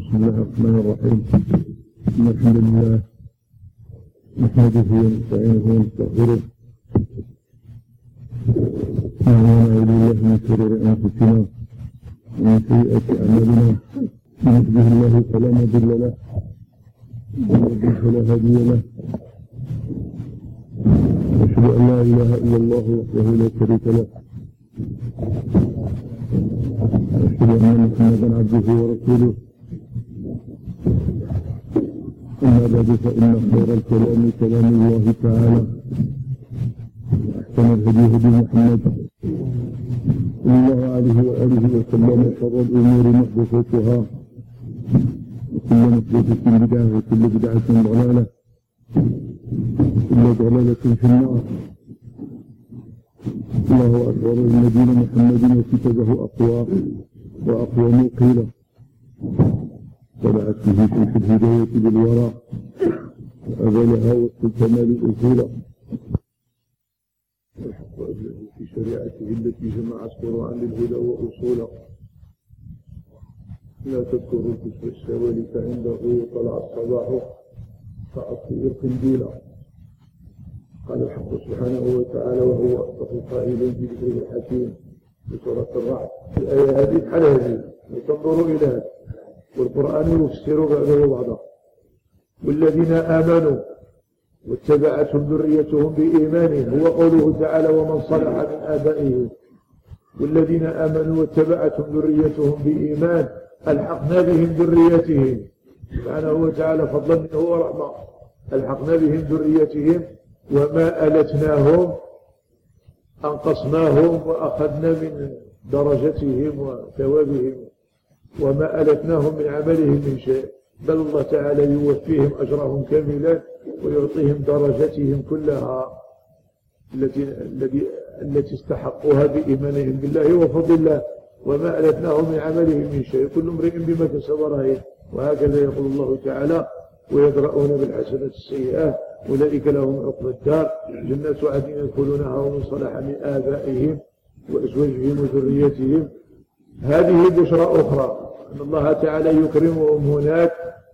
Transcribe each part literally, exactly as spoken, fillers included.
بسم الله الرحمن الرحيم. إن الحمد لله نحمده ونستعينه ونستغفره ونعوذ بالله من شرور أنفسنا ومن سيئات أعمالنا. من يهده الله فلا مضل له ومن يضلل فلا هادي له. أشهد أن لا إله إلا الله وحده لا شريك له. أشهد أن محمدا عبده ورسوله. أما بعد فإن خير الكلام كلام الله تعالى وأحسن الهدي هدي محمد صلى الله عليه وآله وسلم. شر الأمور محدثاتها وكل محدثة بدعة وكل بدعة ضلالة وكل ضلالة في النار. الله أكبر. إن دين محمد وكتابه أقوى وأقوى قيلا طلعت به شمس الهداية بالورى وأبلها والسلطمان الأصولا والحق أبلغ في شريعته التي جمعت قرآن للهدى وأصولا. لا تذكروا كسب السوالف عنده طلع الصباح فأطفئ القنديلا. قال الحق سبحانه وتعالى وهو أصدق القائلين في ذكره الحكيم في سورة الرعد. الآية هذه على هذه وتنظروا إلى هذا والقرآن يفسر بعضه بعضا. والذين آمنوا واتبعتهم ذريتهم بإيمان هو قوله تعالى ومن صلح من آبائهم. والذين آمنوا واتبعتهم ذريتهم بإيمان ألحقنا بهم ذريتهم سبحانه وتعالى فضلا منه ورحمة. ألحقنا بهم ذريتهم وما ألتناهم أنقصناهم وأخذنا من درجتهم وثوابهم وما ألتناهم من عملهم من شيء، بل الله تعالى يوفيهم أجرهم كاملا ويعطيهم درجتهم كلها التي التي التي استحقوها بإيمانهم بالله وفضل الله. وما ألتناهم من عملهم من شيء كل امرئ بما كسب رهين. وهكذا يقول الله تعالى ويدرؤون بالحسنة السيئات أولئك لهم عقبى الدار جنات عدن يدخلونها ومن صلح من آبائهم وأزواجهم وذريتهم. هذه بشرى أخرى أن الله تعالى يكرمهم هناك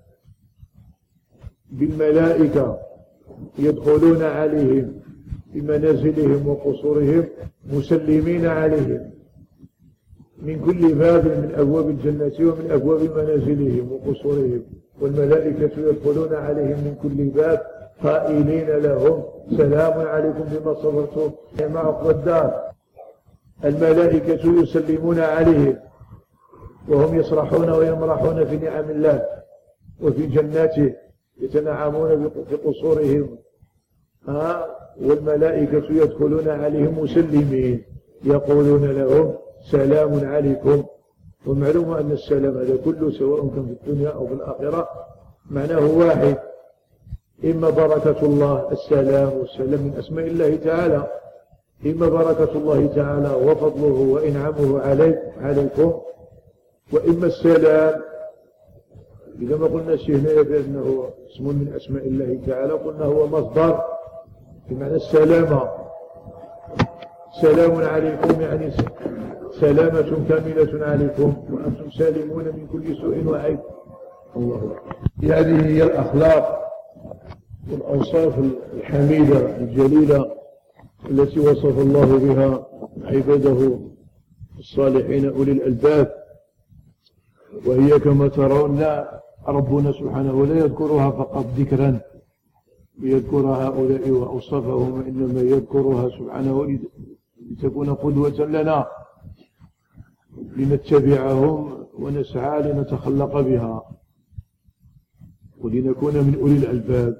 بالملائكة يدخلون عليهم بمنازلهم وقصورهم مسلمين عليهم من كل باب من أبواب الجنة ومن أبواب منازلهم وقصورهم. والملائكة يدخلون عليهم من كل باب قائلين لهم سلام عليكم بما صبرتم نعم عقبى الدار. الملائكة يسلمون عليهم وهم يسرحون ويمرحون في نعم الله وفي جناته يتنعمون في قصورهم. ها والملائكة يدخلون عليهم مسلمين يقولون لهم سلام عليكم. ومعلوم أن السلام هذا كله سواء كان في الدنيا أو في الآخرة معناه واحد، إما بركة الله السلام والسلام من أسماء الله تعالى، إما بركة الله تعالى وفضله وإنعامه عليك عليكم، وإما السلام. إذا ما قلنا شيء هنا بأنه اسم من أسماء الله تعالى قلنا هو مصدر بمعنى السلامة. سلام عليكم يعني سلامة كاملة عليكم وأنتم سالمون من كل سوء وعيب. الله أكبر. هذه هي الأخلاق والأوصاف الحميدة الجليلة التي وصف الله بها عباده الصالحين أولي الألباب. وهي كما ترون لا ربنا سبحانه ولا يذكرها فقط ذكرا ليذكر هؤلاء وأوصافهم، وإنما يذكرها سبحانه لتكون قدوة لنا لنتبعهم ونسعى لنتخلق بها ولنكون من أولي الألباب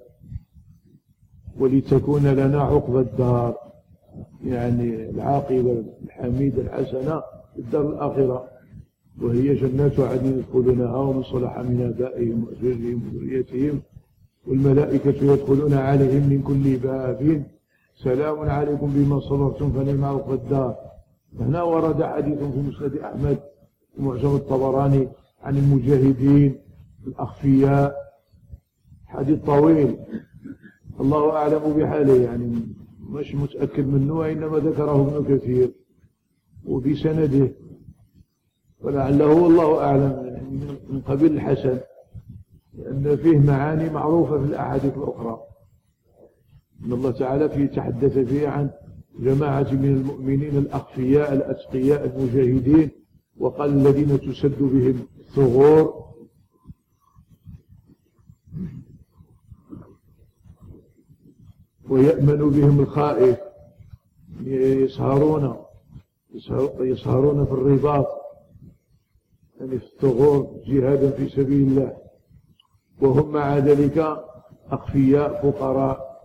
ولتكون لنا عقبى الدار، يعني العاقبة الحميدة الحسنة في الدار الآخرة وهي جنات عدن يدخلونها ومن صلح من آبائهم وأزواجهم وذريتهم. والملائكة يدخلون عليهم من كل باب سلام عليكم بما صبرتم فنعم عقبى الدار. هنا ورد حديث في مسند أحمد ومعجم الطبراني عن المجاهدين الأخفياء، حديث طويل الله أعلم بحاله، يعني مش متأكد منه إنما ذكره ابن كثير وفي سنده ولعله والله أعلم من قبيل الحسن، لأن فيه معاني معروفة في الأحاديث الأخرى. إن الله تعالى فيه تحدث فيه عن جماعة من المؤمنين الأخفياء الأتقياء المجاهدين، وقال الذين تسد بهم الثغور ويأمن بهم الخائف، يسهرون يسهرون في الرباط، يعني في الثغور جهادا في سبيل الله، وهم مع ذلك أخفياء فقراء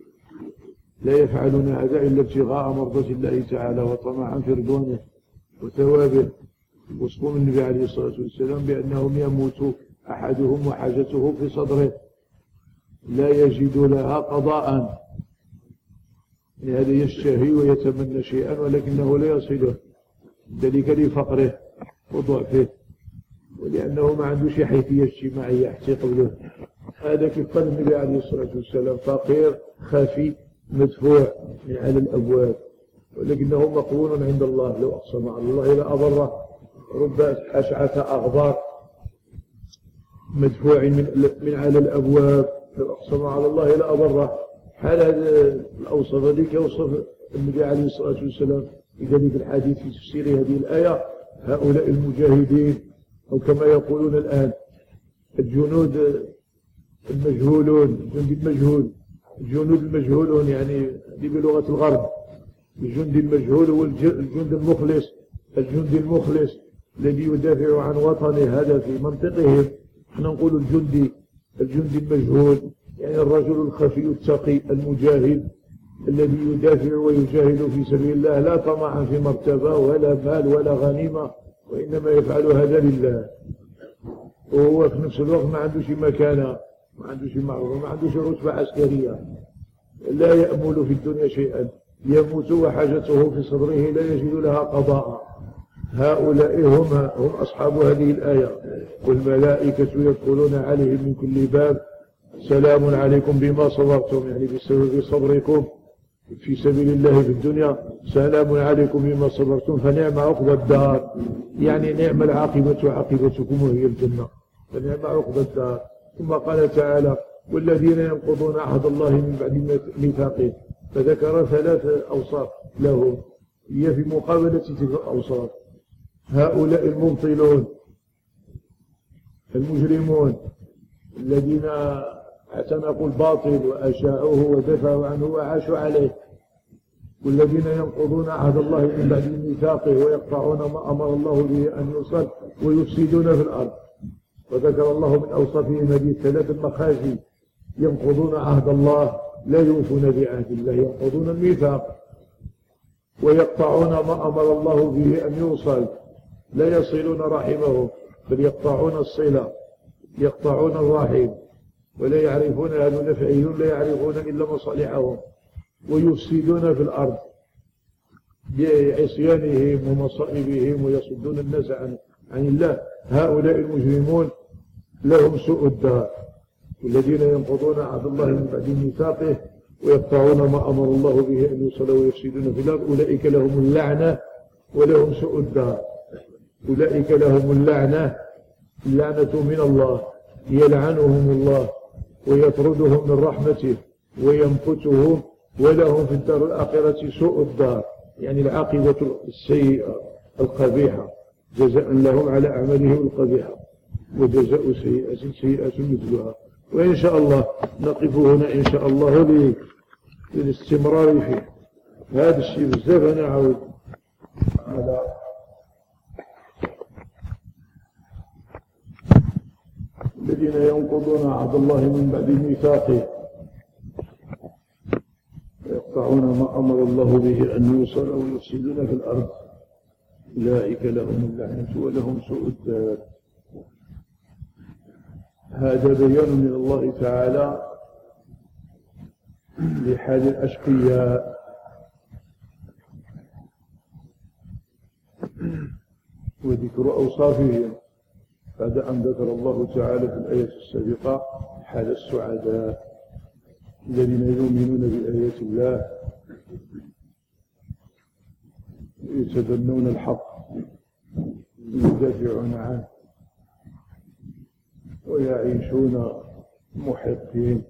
لا يفعلون هذا إلا ابتغاء مرضات الله تعالى وطمعا في رضوانه وثوابه. وصفهم النبي عليه الصلاة والسلام بأنهم يموت أحدهم وحاجته في صدره لا يجد لها قضاء، هذا يشتهي ويتمنى شيئا ولكنه لا يصله، ذلك لفقره وضعفه ولأنه ما عنده شي حيثية اجتماعية حتى قبله. هذا كيف قال النبي عليه الصلاة والسلام فقير خفي مدفوع من على الأبواب، ولكنه مقبول عند الله. لو أقسم على الله لأبره، رب أشعث أغبار مدفوع من, من على الأبواب، لو أقسم على الله لأبره. حال هذا الأوصف ذلك يوصف النبي عليه الصلاة والسلام في ذلك الحديث في تفسير هذه الآية هؤلاء المجاهدين، أو كما يقولون الآن الجنود المجهولون، الجند المجهول، الجنود المجهولون يعني بلغة الغرب. الجند المجهول هو الجند المخلص، الجند المخلص الذي يدافع عن وطنه، هذا في منطقهم. احنا نقول الجندي الجندي المجهول يعني الرجل الخفي التقي المجاهد الذي يدافع ويجاهد في سبيل الله، لا طمعا في مرتبة ولا مال ولا غنيمة، وإنما يفعل هذا لله. وهو في نفس الوقت ما عندوش مكانة، ما عندوش معروف، ما عندوش رتبة عسكرية، لا يأمل في الدنيا شيئا، يموت وحاجته في صدره لا يجد لها قضاء. هؤلاء هم هم أصحاب هذه الآية، والملائكة يدخلون عليهم من كل باب سلام عليكم بما صبرتم، يعني بسبب صبركم في سبيل الله في الدنيا، سلام عليكم بما صبرتم فنعم عقبى الدار، يعني نعم العاقبة عاقبتكم وهي الجنة، فنعم عقبى الدار. ثم قال تعالى والذين ينقضون عهد الله من بعد ميثاقه، فذكر ثلاث أوصاف لهم هي في مقابلة تلك الأوصاف. هؤلاء المبطلون المجرمون الذين اعتنقوا الباطل وأشاعوه ودفعوا عنه وعاشوا عليه، والذين ينقضون عهد الله من بعد ميثاقه ويقطعون ما أمر الله به أن يوصل ويفسدون في الأرض. وذكر الله من أوصافهم هذه الثلاث المخازي: ينقضون عهد الله لا يوفون بعهد الله، ينقضون الميثاق، ويقطعون ما أمر الله به أن يوصل، لا يصلون رحمهم بل يقطعون الصلة، يقطعون الرحم، ولا يعرفون أهل نفعهم، لا يعرفون إلا مصالحهم، ويفسدون في الأرض بعصيانهم ومصائبهم ويصدون الناس عن, عن الله. هؤلاء المجرمون لهم سوء الدار، والذين ينقضون عهد الله من بعد ميثاقه ويقطعون ما أمر الله به أن يوصل ويفسدون في الأرض أولئك لهم اللعنة ولهم سوء الدار. أولئك لهم اللعنة، اللعنة من الله، يلعنهم الله ويطردهم من رحمته ويمقتهم، ولهم في الدار الآخرة سوء الدار، يعني العاقبة السيئة القبيحة، جزاء لهم على أعمالهم القبيحة، وجزاء سيئة سيئة مثلها. وإن شاء الله نقف هنا إن شاء الله للاستمرار فيه. هذا الشيء بزاف نعود على الذين ينقضون عهد الله من بعد ميثاقه ويقطعون ما أمر الله به أن يوصل ويفسدون في الأرض أولئك لهم اللعنة ولهم سوء الدار. هذا بيان من الله تعالى لحال الأشقياء، وذكر أوصافهم بعد أن ذكر الله تعالى في الآية السابقة حال السعداء الذين يؤمنون بآيات الله يتبنون الحق ويدافعون عنه ويعيشون محقين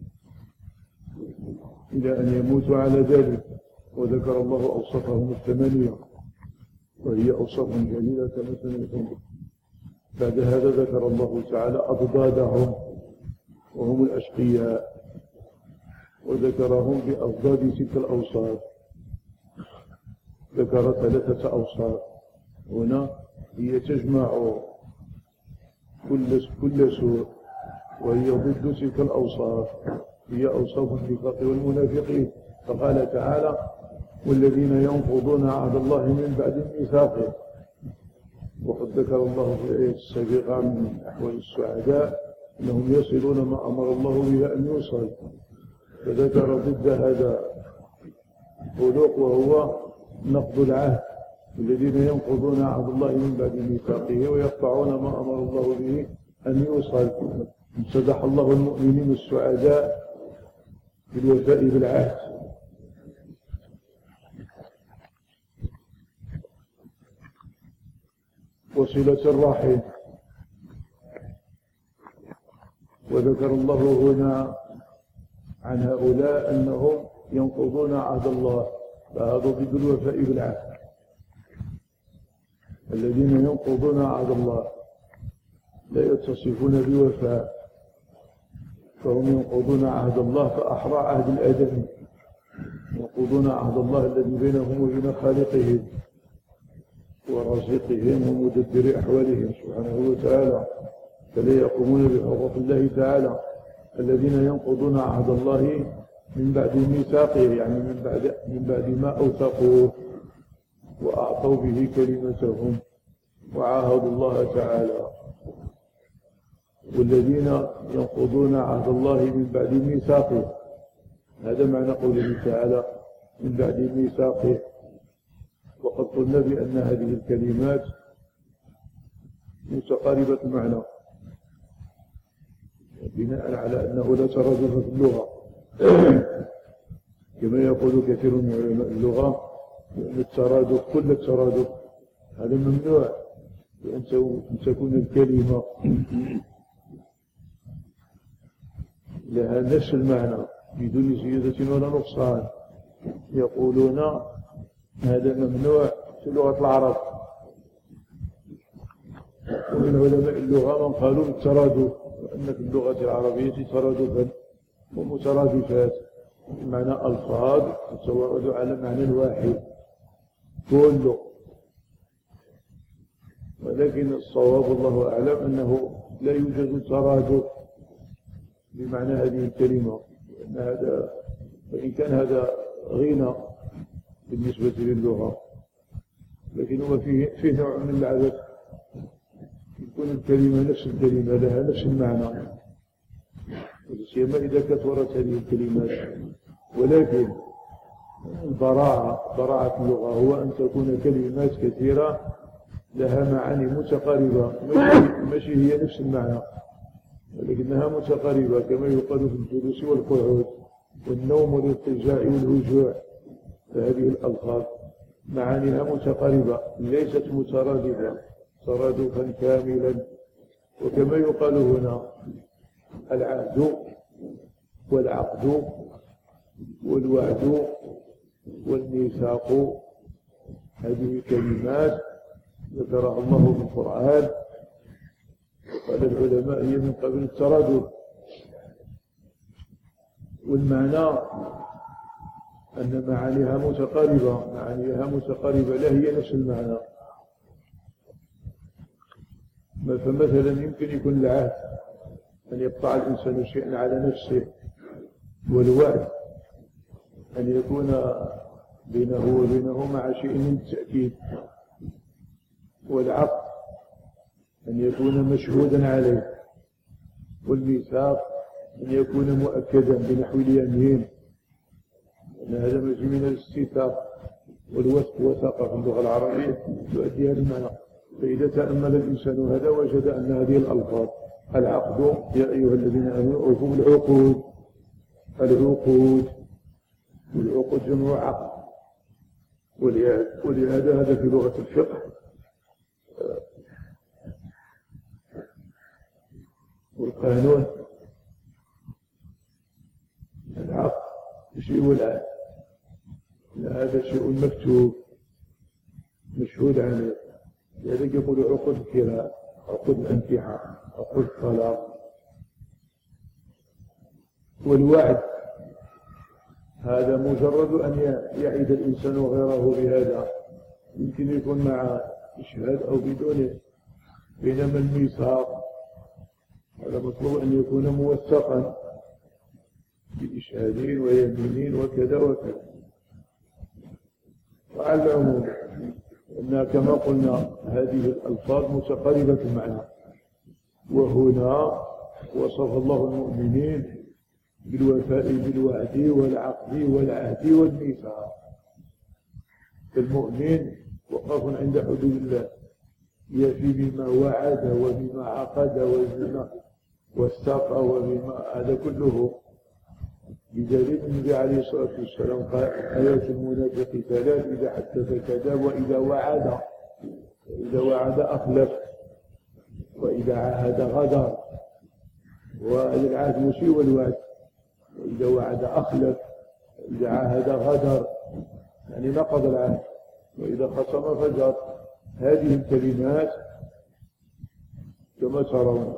إلى أن يموتوا على ذلك. وذكر الله أوصافهم الثمانية وهي أوصاف جليلة كما سنفهم. بعد هذا ذكر الله تعالى أضدادهم وهم الأشقياء، وذكرهم بأضداد تلك الأوصاف. ذكر ثلاثة أوصاف هنا هي تجمع كل كل سوء، وهي ضد تلك الأوصاف، هي أوصاف النفاق والمنافقين. فقال تعالى: والذين ينقضون عهد الله من بعد ميثاقه. وقد ذكر الله في الآية السابقة من أحوال السعداء أنهم يصلون ما أمر الله به أن يوصل، فذكر ضد هذا خلق وهو نقض العهد. الذين ينقضون عهد الله من بعد ميثاقه ويقطعون ما أمر الله به أن يوصل. امتدح الله المؤمنين السعداء بالوفاء بالعهد. وصلة الرحم. وذكر الله هنا عن هؤلاء أنهم ينقضون عهد الله، فهذا ضد الوفاء بالعهد. الذين ينقضون عهد الله لا يتصفون بوفاء، فهم ينقضون عهد الله كأحرى عهد الآدمي، ينقضون عهد الله الذي بينهم وبين خالقهم ورازقهم ومدبر أحوالهم سبحانه وتعالى، فلا يقومون بحقوق الله تعالى. الذين ينقضون عهد الله من بعد ميثاقه، يعني من بعد من بعد ما أوثقوه وأعطوا به كلمتهم وعاهدوا الله تعالى. والذين ينقضون عهد الله من بعد ميثاقه، هذا معنى قوله تعالى من بعد ميثاقه. وقد قلنا بأن هذه الكلمات متقاربة المعنى بناء على أنه لا ترادف في اللغة، كما يقول كثير من علماء اللغة أن الترادف كل الترادف هذا ممنوع، بأن تكون الكلمة لها نفس المعنى بدون زيادة ولا نقصان. يقولون هذا ممنوع في لغة العرب. ومن علماء اللغة من قالوا بالترادف، وأن في اللغة العربية ترادفا ومترادفات، بمعنى ألفاظ تتورد على معنى واحد كله. ولكن الصواب الله أعلم أنه لا يوجد ترادف بمعنى هذه الكلمة، وإن هذا وإن كان هذا غنى بالنسبة للغة، لكن هو فيه, فيه نوع من العبث. يكون الكلمة نفس الكلمة لها نفس المعنى، وسيما إذا كثرت هذه الكلمات. ولكن البراعة براعة اللغة هو أن تكون كلمات كثيرة لها معاني متقاربة، ماشي هي نفس المعنى، ولكنها متقاربة، كما يقال في الجلوس والقعود والنوم والاضطجاع والهجوع. فهذه الألفاظ معانيها متقاربة ليست مترادفة ترادفا كاملا. وكما يقال هنا العهد والعقد والوعد والميثاق، هذه كلمات ذكرها الله في القرآن، وقال العلماء هي من قبل الترادف. والمعنى أن معانيها متقاربة، معانيها متقاربة لا هي نفس المعنى. فمثلا يمكن يكون العهد أن يقطع الإنسان شيئا على نفسه، والوعد أن يكون بينه وبينه مع شيء من التأكيد، والعقد أن يكون مشهودا عليه، والميثاق أن يكون مؤكدا بنحو اليمين، أن هذا مجيء من الاستيثاق والوثق. وثق في اللغة العربية تؤدي هذا المعنى. فإذا تأمل الإنسان هذا وجد أن هذه الألفاظ العقد يا أيها الذين آمنوا أوفوا بالعقود، العقود والعقود جمع عقد. ولهذا هذا في لغة الفقه والقانون العقد شيء والعقد هذا شيء مكتوب مشهود عليه. لذلك يقول عقد الكراء، عقد الانكحة، عقد الطلاق. والوعد هذا مجرد أن يعد الإنسان غيره بهذا، يمكن يكون مع إشهاد أو بدونه، بينما الميثاق هذا مطلوب أن يكون موثقا بإشهادين ويمينين وكذا وكذا. وعلى العموم أنها كما قلنا هذه الألفاظ متقاربة المعنى. وهنا وصف الله المؤمنين بالوفاء بالوعد والعقد والعهد والميثاق. المؤمن وقف عند حدود الله، يفي بما وعد وبما عقد وبما وثق وبما هذا كله. بدليل النبي عليه الصلاة والسلام قال آيات المنافق ثلاث: إذا حدث كذب، وإذا وعد إذا وعد أخلف، وإذا عاهد غدر. وهذا العهد مشي والوعد، وإذا وعد أخلف، وإذا عاهد غدر يعني نقض العهد، وإذا خصم فجر. هذه الكلمات كما ترون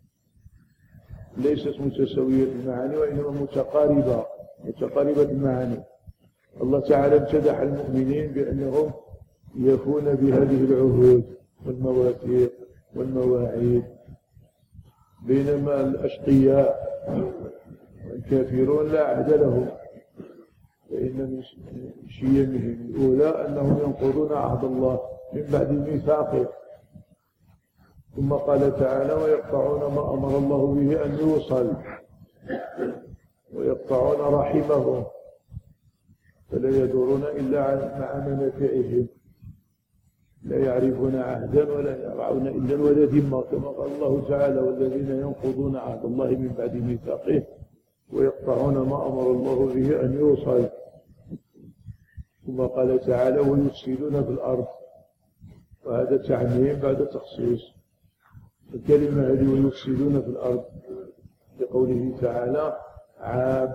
ليست متساوية المعاني، وإنما متقاربة متقاربة المعاني. الله تعالى امتدح المؤمنين بأنهم يفون بهذه العهود والمواثيق والمواعيد، بينما الأشقياء والكافرون لا عهد لهم، فإن من شيمهم الأولى أنهم ينقضون عهد الله من بعد ميثاقه. ثم قال تعالى: ويقطعون ما أمر الله به أن يوصل، ويقطعون رحمهم، فلا يدورون إلا مع منافعهم، لا يعرفون عهدا ولا يرعون إلا ولا ذمة، كما قال الله تعالى: والذين ينقضون عهد الله من بعد ميثاقه ويقطعون ما أمر الله به أن يوصل. ثم قال تعالى: ويفسدون في الأرض، وهذا تعميم بعد تخصيص. الكلمة هذه ويفسدون في الأرض لقوله تعالى عام،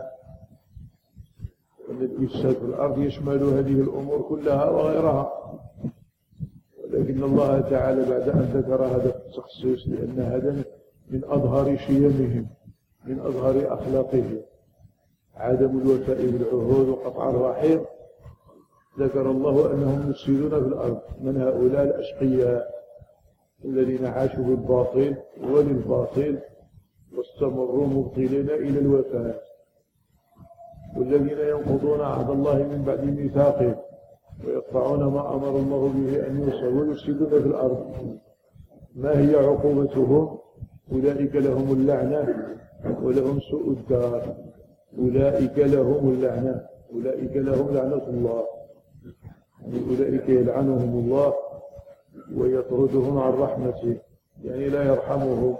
أن الإفساد في الأرض يشمل هذه الأمور كلها وغيرها، ولكن الله تعالى بعد أن ذكر هذا التخصيص لأن هذا من أظهر شيمهم، من أظهر أخلاقهم، عدم الوفاء بالعهود وقطع الرحم، ذكر الله أنهم يفسدون في الأرض. من هؤلاء؟ الأشقياء الذين عاشوا بالباطل وللباطل واستمروا مبطلين إلى الوفاة، والذين ينقضون عهد الله من بعد ميثاقه ويقطعون ما أمر الله به أن يوصل ويفسدون في الأرض. ما هي عقوبتهم؟ أولئك لهم اللعنة ولهم سوء الدار. أولئك لهم اللعنة، أولئك لهم لعنة الله، أولئك يلعنهم الله ويطردهم عن رحمته، يعني لا يرحمهم.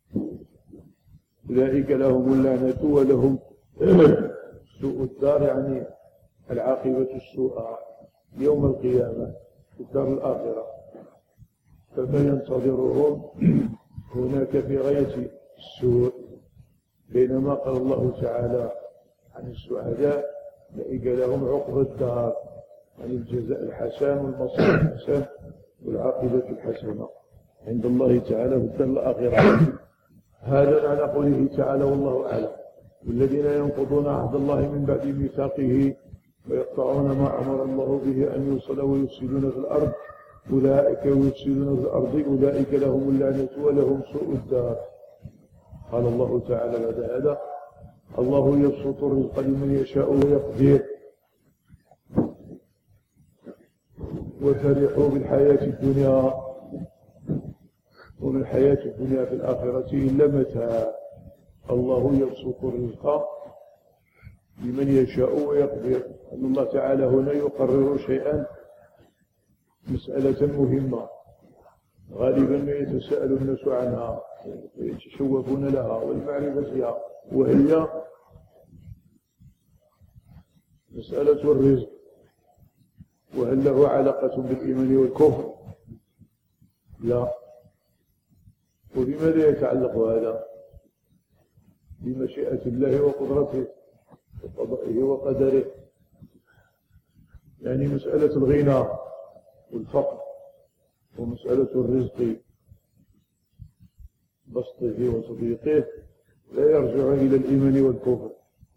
أولئك لهم اللعنة ولهم سوء الدار، يعني العاقبة السوء يوم القيامة في الدار الآخرة. فما ينتظرهم هناك في غاية السوء. بينما قال الله تعالى عن السعداء: أولئك لهم عقبى الدار، يعني الجزاء الحسن والمصير الحسن والعاقبة الحسنة عند الله تعالى في الدار الآخرة. هذا على قوله تعالى والله أعلم. والذين ينقضون عهد الله من بعد ميثاقه ويقطعون ما أمر الله به أن يوصل ويفسدون في الأرض أولئك ويفسدون في الأرض أولئك لهم اللعنة ولهم سوء الدار. قال الله تعالى بعد هذا: الله يبسط الرزق لمن يشاء ويقدر وفرحوا بالحياة الدنيا وما الحياة الدنيا في الآخرة إلا متاع. الله يبسط الرزق لمن يشاء ويقدر. أن الله تعالى هنا يقرر شيئا، مسألة مهمة غالبا ما يتساءل الناس عنها ويتشوفون لها والمعرفتها، وهي مسألة الرزق. وهل له علاقة بالإيمان والكفر؟ لا. وبماذا يتعلق هذا؟ بمشيئة الله وقدرته وقضائه وقدره. يعني مسألة الغنى والفقر ومسألة الرزق بسطه وتضييقه لا يرجع إلى الإيمان والكفر.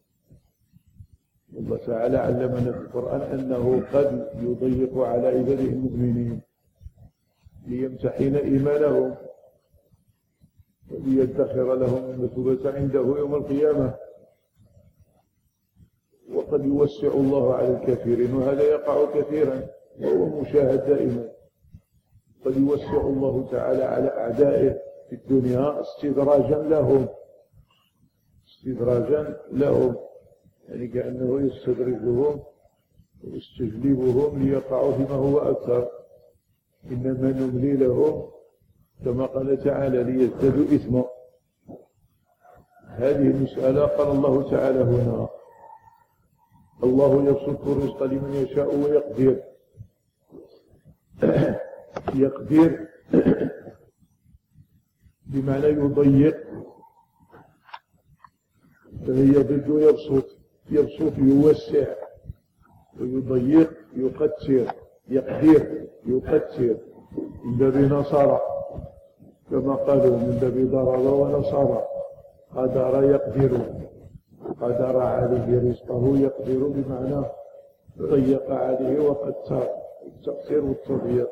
الله تعالى علمنا في القرآن أنه قد يضيق على عباده المؤمنين ليمتحن إيمانهم وليدخر لهم المثوبة عنده يوم القيامة، وقد يوسع الله على الكافرين، وهذا يقع كثيرا وهو مشاهد دائما. قد يوسع الله تعالى على أعدائه في الدنيا استدراجا لهم استدراجا لهم يعني كأنه يستدرجهم ويستجلبهم ليقعوا فيما هو أكثر. إنما نملي لهم كما قال تعالى ليزدادوا إثما. هذه المسألة قال الله تعالى هنا: الله يبسط الرزق لمن يشاء ويقدر. يقدر بمعنى يضيق، فهي ضد يبسط. يبسط يوسع، ويضيق يقتر. يقدر يقتر من باب نصر، كما قالوا من باب ضرب ونصر. قدر يقدر، قدر عليه رزقه. يقدر بمعنى ضيق عليه وقتر، التقصير والتضييق.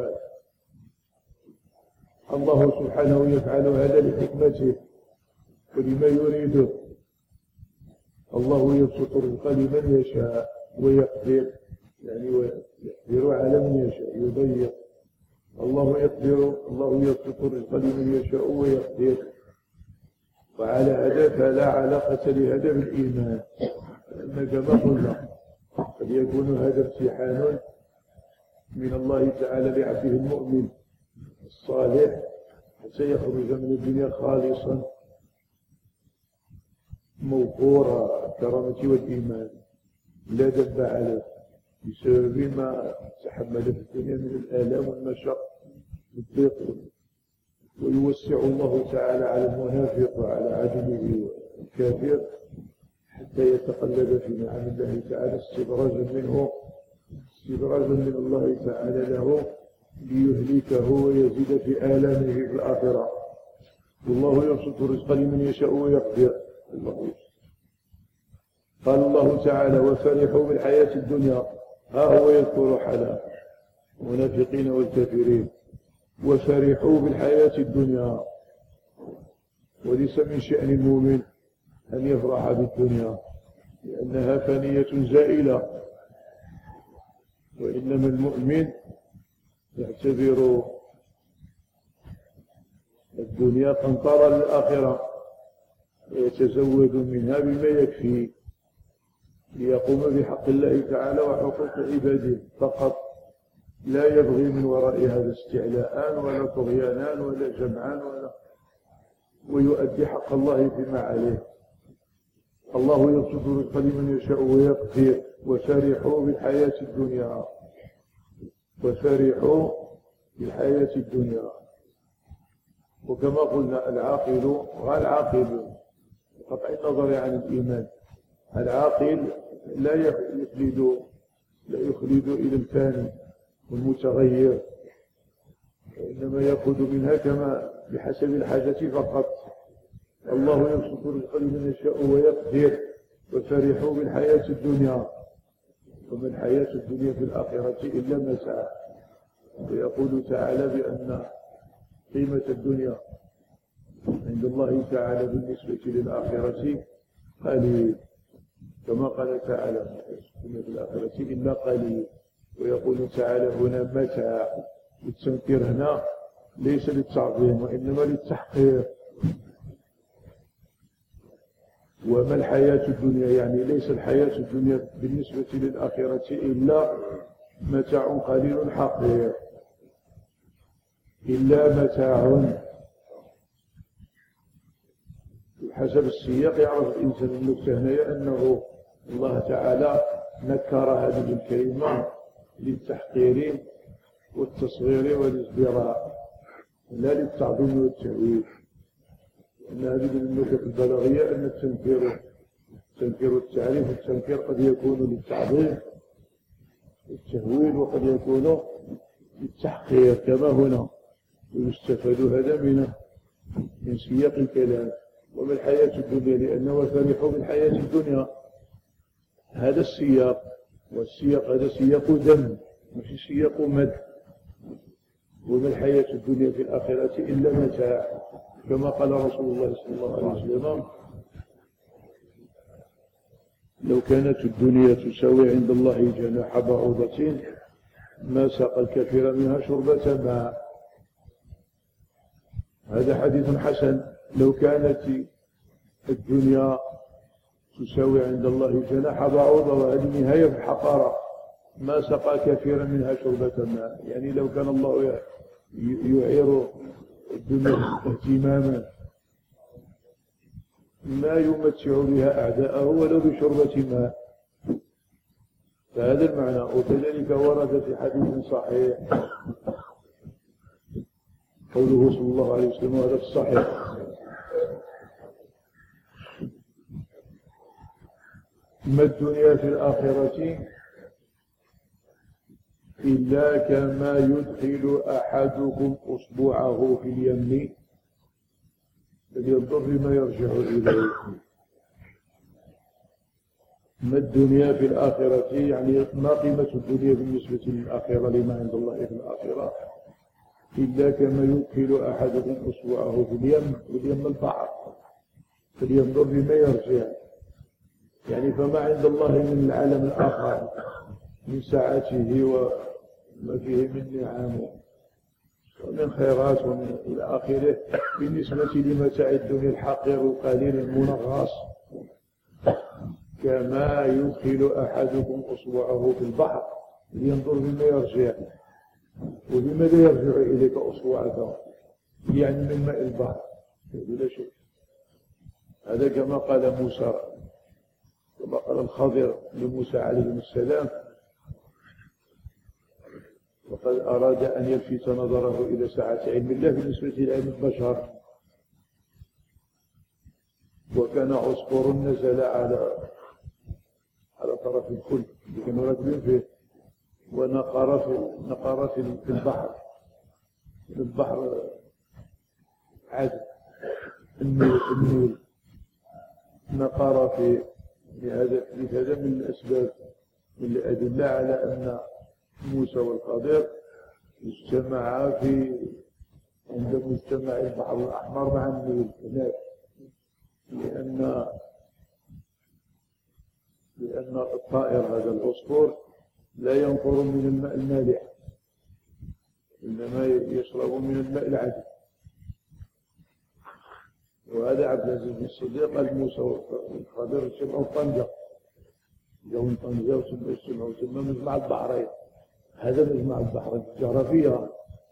الله سبحانه يفعل هذا لحكمته ولما يريده. الله يبسط الرزق لمن يشاء ويقدر، يعني يقدر على من يشاء يضيق. الله يقدر، الله يبسط الرزق لمن يشاء ويقدر. وعلى هذا فلا علاقة لهذا بالإيمان، لأن كما قلنا قد يكون هذا امتحان من الله تعالى لعبده المؤمن الصالح حتى يخرج من الدنيا خالصا موفورا الكرامة والإيمان لا ذنب عليه بسبب ما تحمل في الدنيا من الآلام والمشق والضيق. ويوسع الله تعالى على المنافق وعلى عدوه الكافر حتى يتقلب في نعم الله تعالى استدراجا منه، استدراجا من الله تعالى له ليهلكه ويزيد في آلامه في الآخرة. والله يبسط الرزق لمن يشاء ويقدر. الله يبسط. قال الله تعالى: وفرحوا بالحياة الدنيا. ها هو يذكر حال المنافقين والكافرين. وفرحوا بالحياة الدنيا، وليس من شأن المؤمن أن يفرح بالدنيا لأنها فانية زائلة، وإنما المؤمن يعتبر الدنيا قنطرة للآخرة ويتزود منها بما يكفي ليقوم بحق الله تعالى وحقوق عباده فقط، لا يبغي من وراء هذا استعلاء ولا طغيانان ولا جمعان ولا، ويؤدي حق الله فيما عليه. الله يبسط الرزق لمن يشاء ويقدر. وفرحوا بالحياة الدنيا، وفرحوا بالحياة الدنيا. وكما قلنا العاقل والعاقل قطع النظر عن الإيمان، العاقل لا يخلد لا يخلد إلى الفاني والمتغير، وإنما يأخذ منها كما بحسب الحاجة فقط. الله يبسط الرزق لمن يشاء ويقدر. وفرحوا بالحياة الدنيا، وما الحياة الدنيا في الآخرة إلا متاع. ويقول تعالى بأن قيمة الدنيا عند الله تعالى بالنسبة للآخرة قليل، كما قال تعالى: قيمة الآخرة إلا قليل. ويقول تعالى هنا متاع. التنكير هنا ليس للتعظيم وإنما للتحقير. وما الحياة الدنيا يعني ليس الحياة الدنيا بالنسبة للآخرة إلا متاع قليل حقير، إلا متاع. حسب السياق يعرف الإنسان النكتة هنا أنه الله تعالى نكر هذه الكلمة للتحقير والتصغير والازدراء لا للتعظيم والتهويل. أن هذه من النكت البلاغية أن التنكير التنكير التعريف التنكير قد يكون للتعظيم التهويل وقد يكون للتحقير كما هنا، ويستفاد هذا من من سياق الكلام. وما الحياة الدنيا لأنه فرحوا بالحياة الدنيا، هذا السياق، والسياق هذا سياق ذم مش سياق مدح. وما الحياة الدنيا في الآخرة إلا متاع، كما قال رسول الله صلى الله عليه وسلم: لو كانت الدنيا تساوي عند الله جناح بعوضة ما ساق الكثير منها شربة ماء. هذا حديث حسن. لو كانت الدنيا تساوي عند الله جناح بعوضة، وهذه نهاية في الحقارة، ما سقى كثيرا منها شربة ماء. يعني لو كان الله يعير الدنيا اهتماما ما يمتع بها أعداءه ولو بشربة ماء. فهذا المعنى. وكذلك ورد في حديث صحيح قوله صلى الله عليه وسلم، هذا الصحيح: ما الدنيا في الآخرة إلا كما يدخل أحدكم أصبعه في اليم فلينظر بما يرجع إليه. ما الدنيا في الآخرة يعني ما قيمة الدنيا بالنسبة للآخرة لما عند الله في الآخرة إلا كما يدخل أحدكم أصبعه في اليم، واليم البحر، فلينظر بما يرجع. يعني فما عند الله من العالم الآخر من ساعته وما فيه من نعم ومن خيرات ومن إلى آخره بالنسبة لمتاع الدنيا الحقير القليل المنغص، كما يدخل أحدكم أصبعه في البحر لينظر بما يرجع. وبماذا يرجع إليك أصبعك؟ يعني من ماء البحر بلا شيء. هذا كما قال موسى، كما قال الخضر لموسى عليه السلام، وقد أراد أن يلفت نظره إلى سعة علم الله بالنسبة لعلم البشر. وكان عصفور نزل على على طرف الكل اللي كانوا راكبين فيه، ونقر في نقر في البحر البحر عاد النيل النيل نقر في لهذا لهذا من الأسباب من الأدلة على أن موسى والخضر اجتمعا في عند مجتمع البحر الأحمر مع النيل هناك، لأن لأن الطائر هذا العصفور لا ينفر من الماء المالح، إنما يشرب من الماء العذب. وهذا عبد العزيز بن الصديق قال موسى والخضر اجتمعوا في طنجة، جاوا طنجة واجتمعوا ثم مجمع البحرين. هذا مجمع البحر الجغرافية،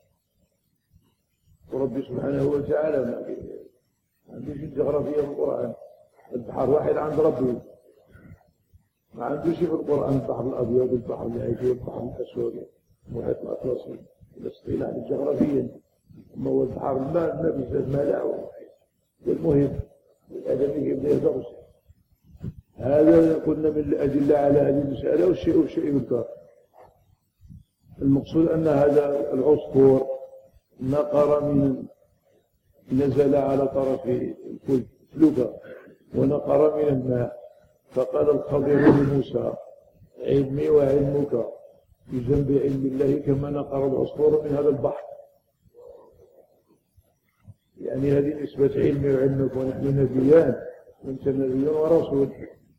وربي سبحانه وتعالى ما عندوش الجغرافية في القرآن. البحر واحد عند ربي، ما عندوش في القرآن البحر الأبيض والبحر العاجي والبحر الأسود المحيط الأطلسي الاصطلاح الجغرافية. أما هو البحر الماء ما بزاف مالح. المهم الآدمي يبدأ يدرس. هذا قلنا من الأدلة على هذه المسألة. والشيء والشيء يذكر. المقصود أن هذا العصفور نقر من نزل على طرف الفلوكة ونقر من الماء، فقال الخضر لموسى: علمي وعلمك بجنب علم الله كما نقر العصفور من هذا البحر. يعني هذه نسبة علمي وعلمك، ونحن نبيان وانت نبي ورسول.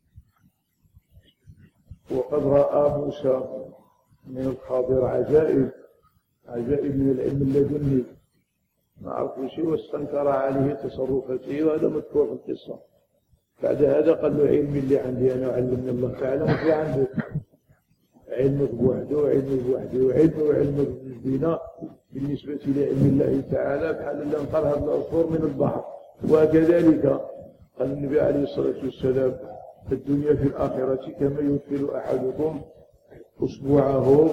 وقد رأى موسى من الخاضر عجائب عجائب من العلم اللدني ما عرفوا شيء، واستنكر عليه تصرفاته، وهذا مذكور في القصة. بعد هذا قال له: علمي اللي عندي أنا وعلمني الله تعالى، وفي عندك علمك بوحده وعلمك بوحده، وعلمي وعلمك بنا بالنسبة لعلم الله تعالى بحال اللي انقر هذا العصفور من البحر. وكذلك قال النبي عليه الصلاة والسلام: الدنيا في الآخرة كما يدخل أحدكم أصبعه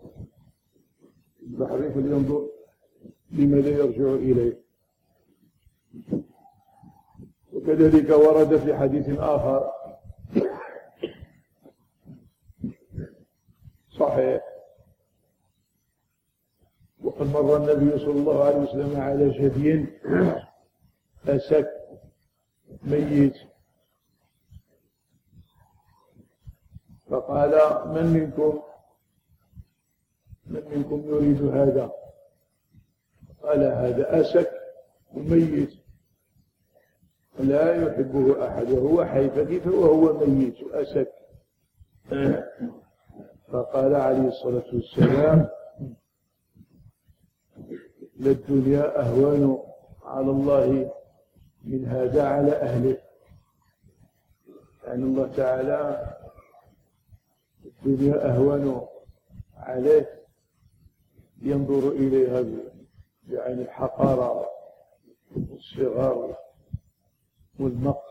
البحر فلينظر لماذا يرجع إليه. وكذلك ورد في حديث آخر صحيح وقد مر النبي صلى الله عليه وسلم على جدي أسك ميت فقال من منكم من منكم يريد هذا؟ قال هذا أسك ميت لا يحبه أحد وهو حي فكيف وهو ميت أسك. فقال عليه الصلاة والسلام للدنيا أهوان على الله من هذا على أهله. يعني الله تعالى الدنيا أهوان عليه ينظر إليها بعين الحقارة والصغار والمقت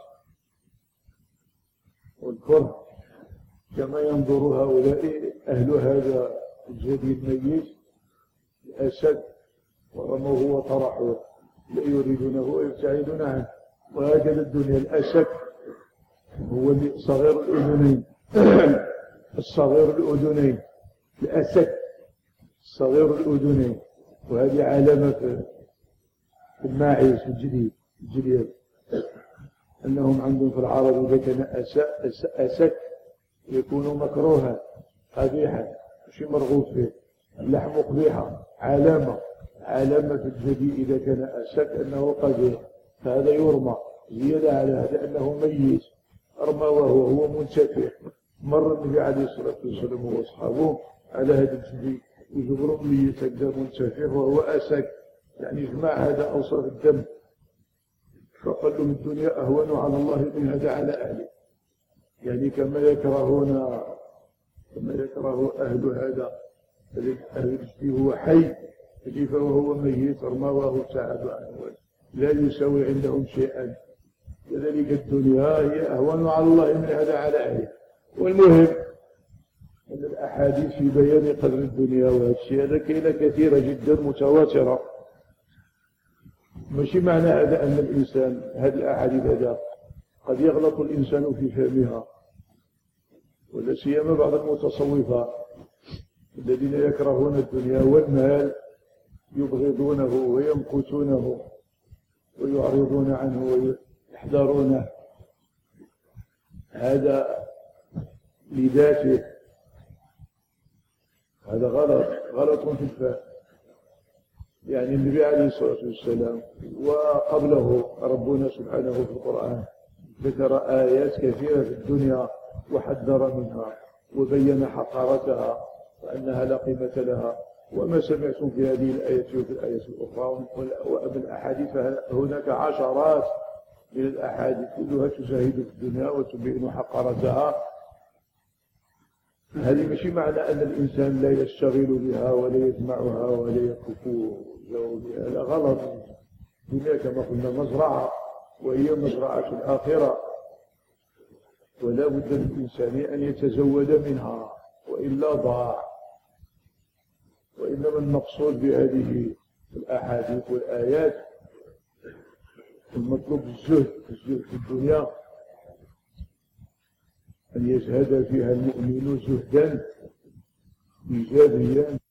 والكره كما ينظر هؤلاء أهل هذا الجديد الميت الأسد ورموه وطرحوه لا يريدونه ويبتعدون عنه. وهكذا الدنيا الأسد هو صغير الأذنين الصغير الأذنين الأسد صغير الأذنين. وهذه علامة في الماعز في الجديد الجديد أنهم عندهم في العرب إذا كان أسد يكون مكروها قبيحا مش مرغوب فيه اللحم قبيحة علامة علامة في الجديد إذا كان أسد أنه قبيح فهذا يرمى زيادة على هذا أنه ميت أرمى وهو هو منتفع. مر النبي عليه الصلاة والسلام وأصحابه على هذا الجديد وجبر ميت هكذا منتفع وهو أسد يعني جمع هذا أوصاف الدم. فقال له الدنيا أهون على الله من هذا على أهله. يعني كما يكرهون كما يكره أهل هذا أهل الجديد هو حي كيف وهو ميت رماه ابتعد عنه لا يساوي عندهم شيئا. كذلك الدنيا هي أهون على الله من هذا على أهله. والمهم أن الأحاديث في بيان قدر الدنيا وهذا الشيء هذا كاينة كثيرة جدا متواترة. ماشي معنى هذا أن الإنسان هذه الأحاديث هذا قد يغلط الإنسان في فهمها ولا سيما بعض المتصوفة الذين يكرهون الدنيا والمال يبغضونه ويمقتونه ويعرضون عنه ويحذرونه. هذا لذاته هذا غلط غلط في الفهم. يعني النبي عليه الصلاة والسلام وقبله ربنا سبحانه في القرآن ذكر آيات كثيرة في الدنيا وحذر منها وبين حقارتها وأنها لا قيمة لها. وما سمعتم في هذه الآية وفي الآية الأخرى ومن الأحاديث هناك عشرات من الأحاديث كلها تزهد في الدنيا وتبين حقارتها. هذه ماشي معنى أن الإنسان لا يشتغل بها ولا يجمعها ولا يكف بها لا غلط. الدنيا كما قلنا مزرعة وهي مزرعة الآخرة ولا بد للإنسان أن يتزود منها وإلا ضاع. وإنما المقصود بهذه الأحاديث والآيات المطلوب الزهد الزهد في الدنيا أن يزهد فيها المؤمن زهدا إيجابيا.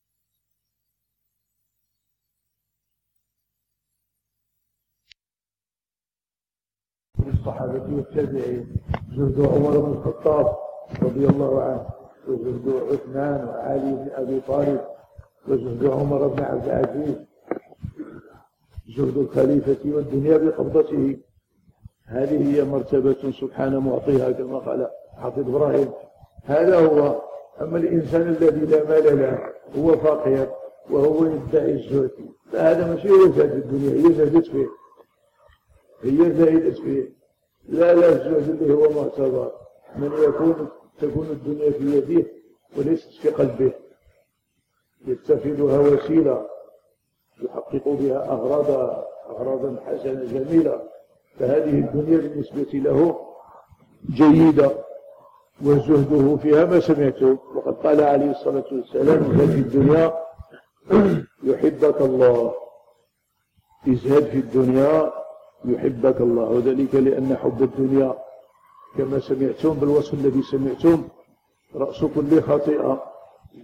الصحابة والتابعين زهد عمر بن الخطاب رضي الله عنه وزهد عثمان وعلي بن أبي طالب وزهد عمر بن عبد العزيز زهد الخليفة والدنيا بقبضته. هذه هي مرتبة سبحانه معطيها كما قال حافظ إبراهيم. هذا هو. أما الإنسان الذي لا مال له هو فقير وهو يدعي الزهد فهذا ماشي هو زهد الدنيا هي زهدت فيه هي زهدت فيه لا لا الزهد اللي هو معتبر من يكون تكون الدنيا في يده وليست في قلبه يتخذها وسيلة يحقق بها أغراضا أغراضا حسنة جميلة. فهذه الدنيا بالنسبة له جيدة وزهده فيها ما سمعته. وقد قال عليه الصلاة والسلام ازهد في الدنيا يحبك الله. ازهد في الدنيا يحبك الله. وذلك لأن حب الدنيا كما سمعتم بالوصف الذي سمعتم رأس كل خطيئة.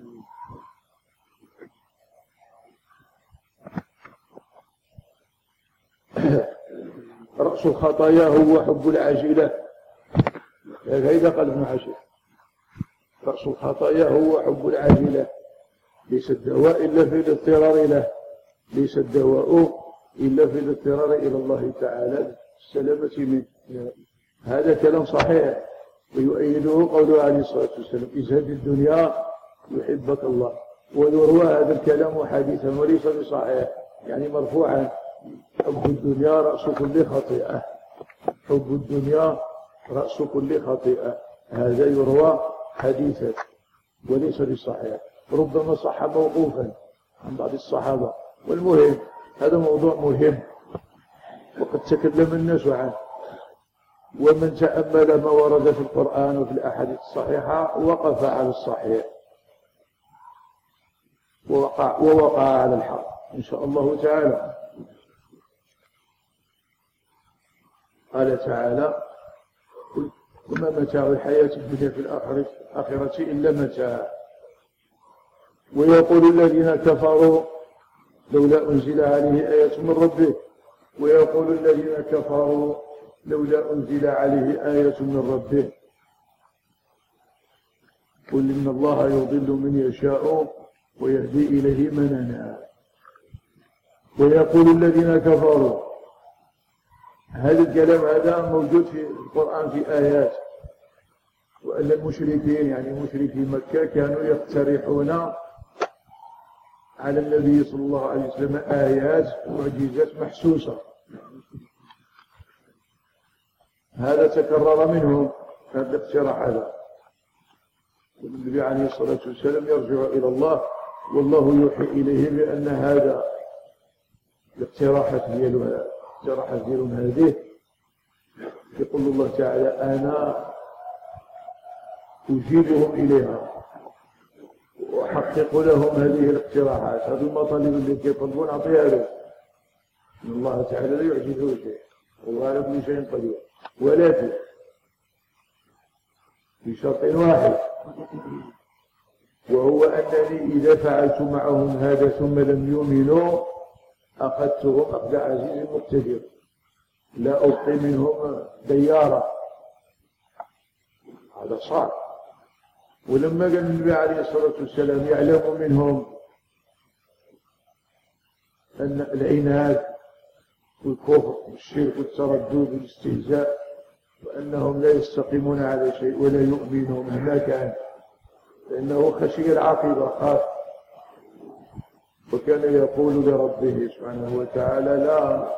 رأس الخطايا هو حب العاجلة، هذا قال ابن حجر. رأس الخطايا هو حب العاجلة، ليس الدواء إلا في الاضطرار له، ليس الدواء إلا في الاضطرار إلى الله تعالى السلامة منه. هذا كلام صحيح، ويؤيده قوله عليه الصلاة والسلام ازهد الدنيا يحبك الله. ويروى هذا الكلام حديثا وليس بصحيح، يعني مرفوعا: حب الدنيا رأس كل خطيئة، حب الدنيا رأس كل خطيئة. هذا يروى حديثا وليس بصحيح، ربما صح موقوفا عن بعض الصحابة. والمهم هذا موضوع مهم وقد تكلم الناس عنه، ومن تأمل ما ورد في القرآن وفي الأحاديث الصحيحة وقف على الصحيح ووقع, ووقع على الحق إن شاء الله تعالى. قال تعالى: وما متاع الحياة الدنيا في الآخرة إلا متاع. ويقول الذين كفروا لولا أنزل عليه آية من ربه، ويقول الذين كفروا لولا أنزل عليه آية من ربه. قل إن الله يضل من يشاء ويهدي إليه من أناب. ويقول الذين كفروا، هذا الكلام هذا موجود في القرآن في آيات. وأن المشركين يعني مشركي مكة كانوا يقترحون على النبي صلى الله عليه وسلم آيات معجزات محسوسة. هذا تكرر منهم هذا الاقتراح هذا. والنبي عليه الصلاة والسلام يرجع إلى الله والله يوحي إليه بأن هذا الاقتراحات ديالهم اقتراحات ديالهم هذه. يقول الله تعالى: أنا أجيبهم إليها وأحقق لهم هذه الاقتراحات. هذه المطالب التي يطلبون أعطيها له. إن الله تعالى لا يعجزه شيء وهو على كل شيء قدير، ولكن بشرط واحد، وهو أنني إذا فعلت معهم هذا ثم لم يؤمنوا أخذتهم أخذ عزيز مقتدر، لا أبقي منهم ديارا. هذا صعب. ولما قال النبي عليه الصلاة والسلام يعلم منهم أن العناد والكفر والشرك والتردد والاستهزاء وأنهم لا يستقيمون على شيء ولا يؤمنون مهما كان، فإنه خشي العاقبة، خاف. وكان يقول لربه سبحانه وتعالى: لا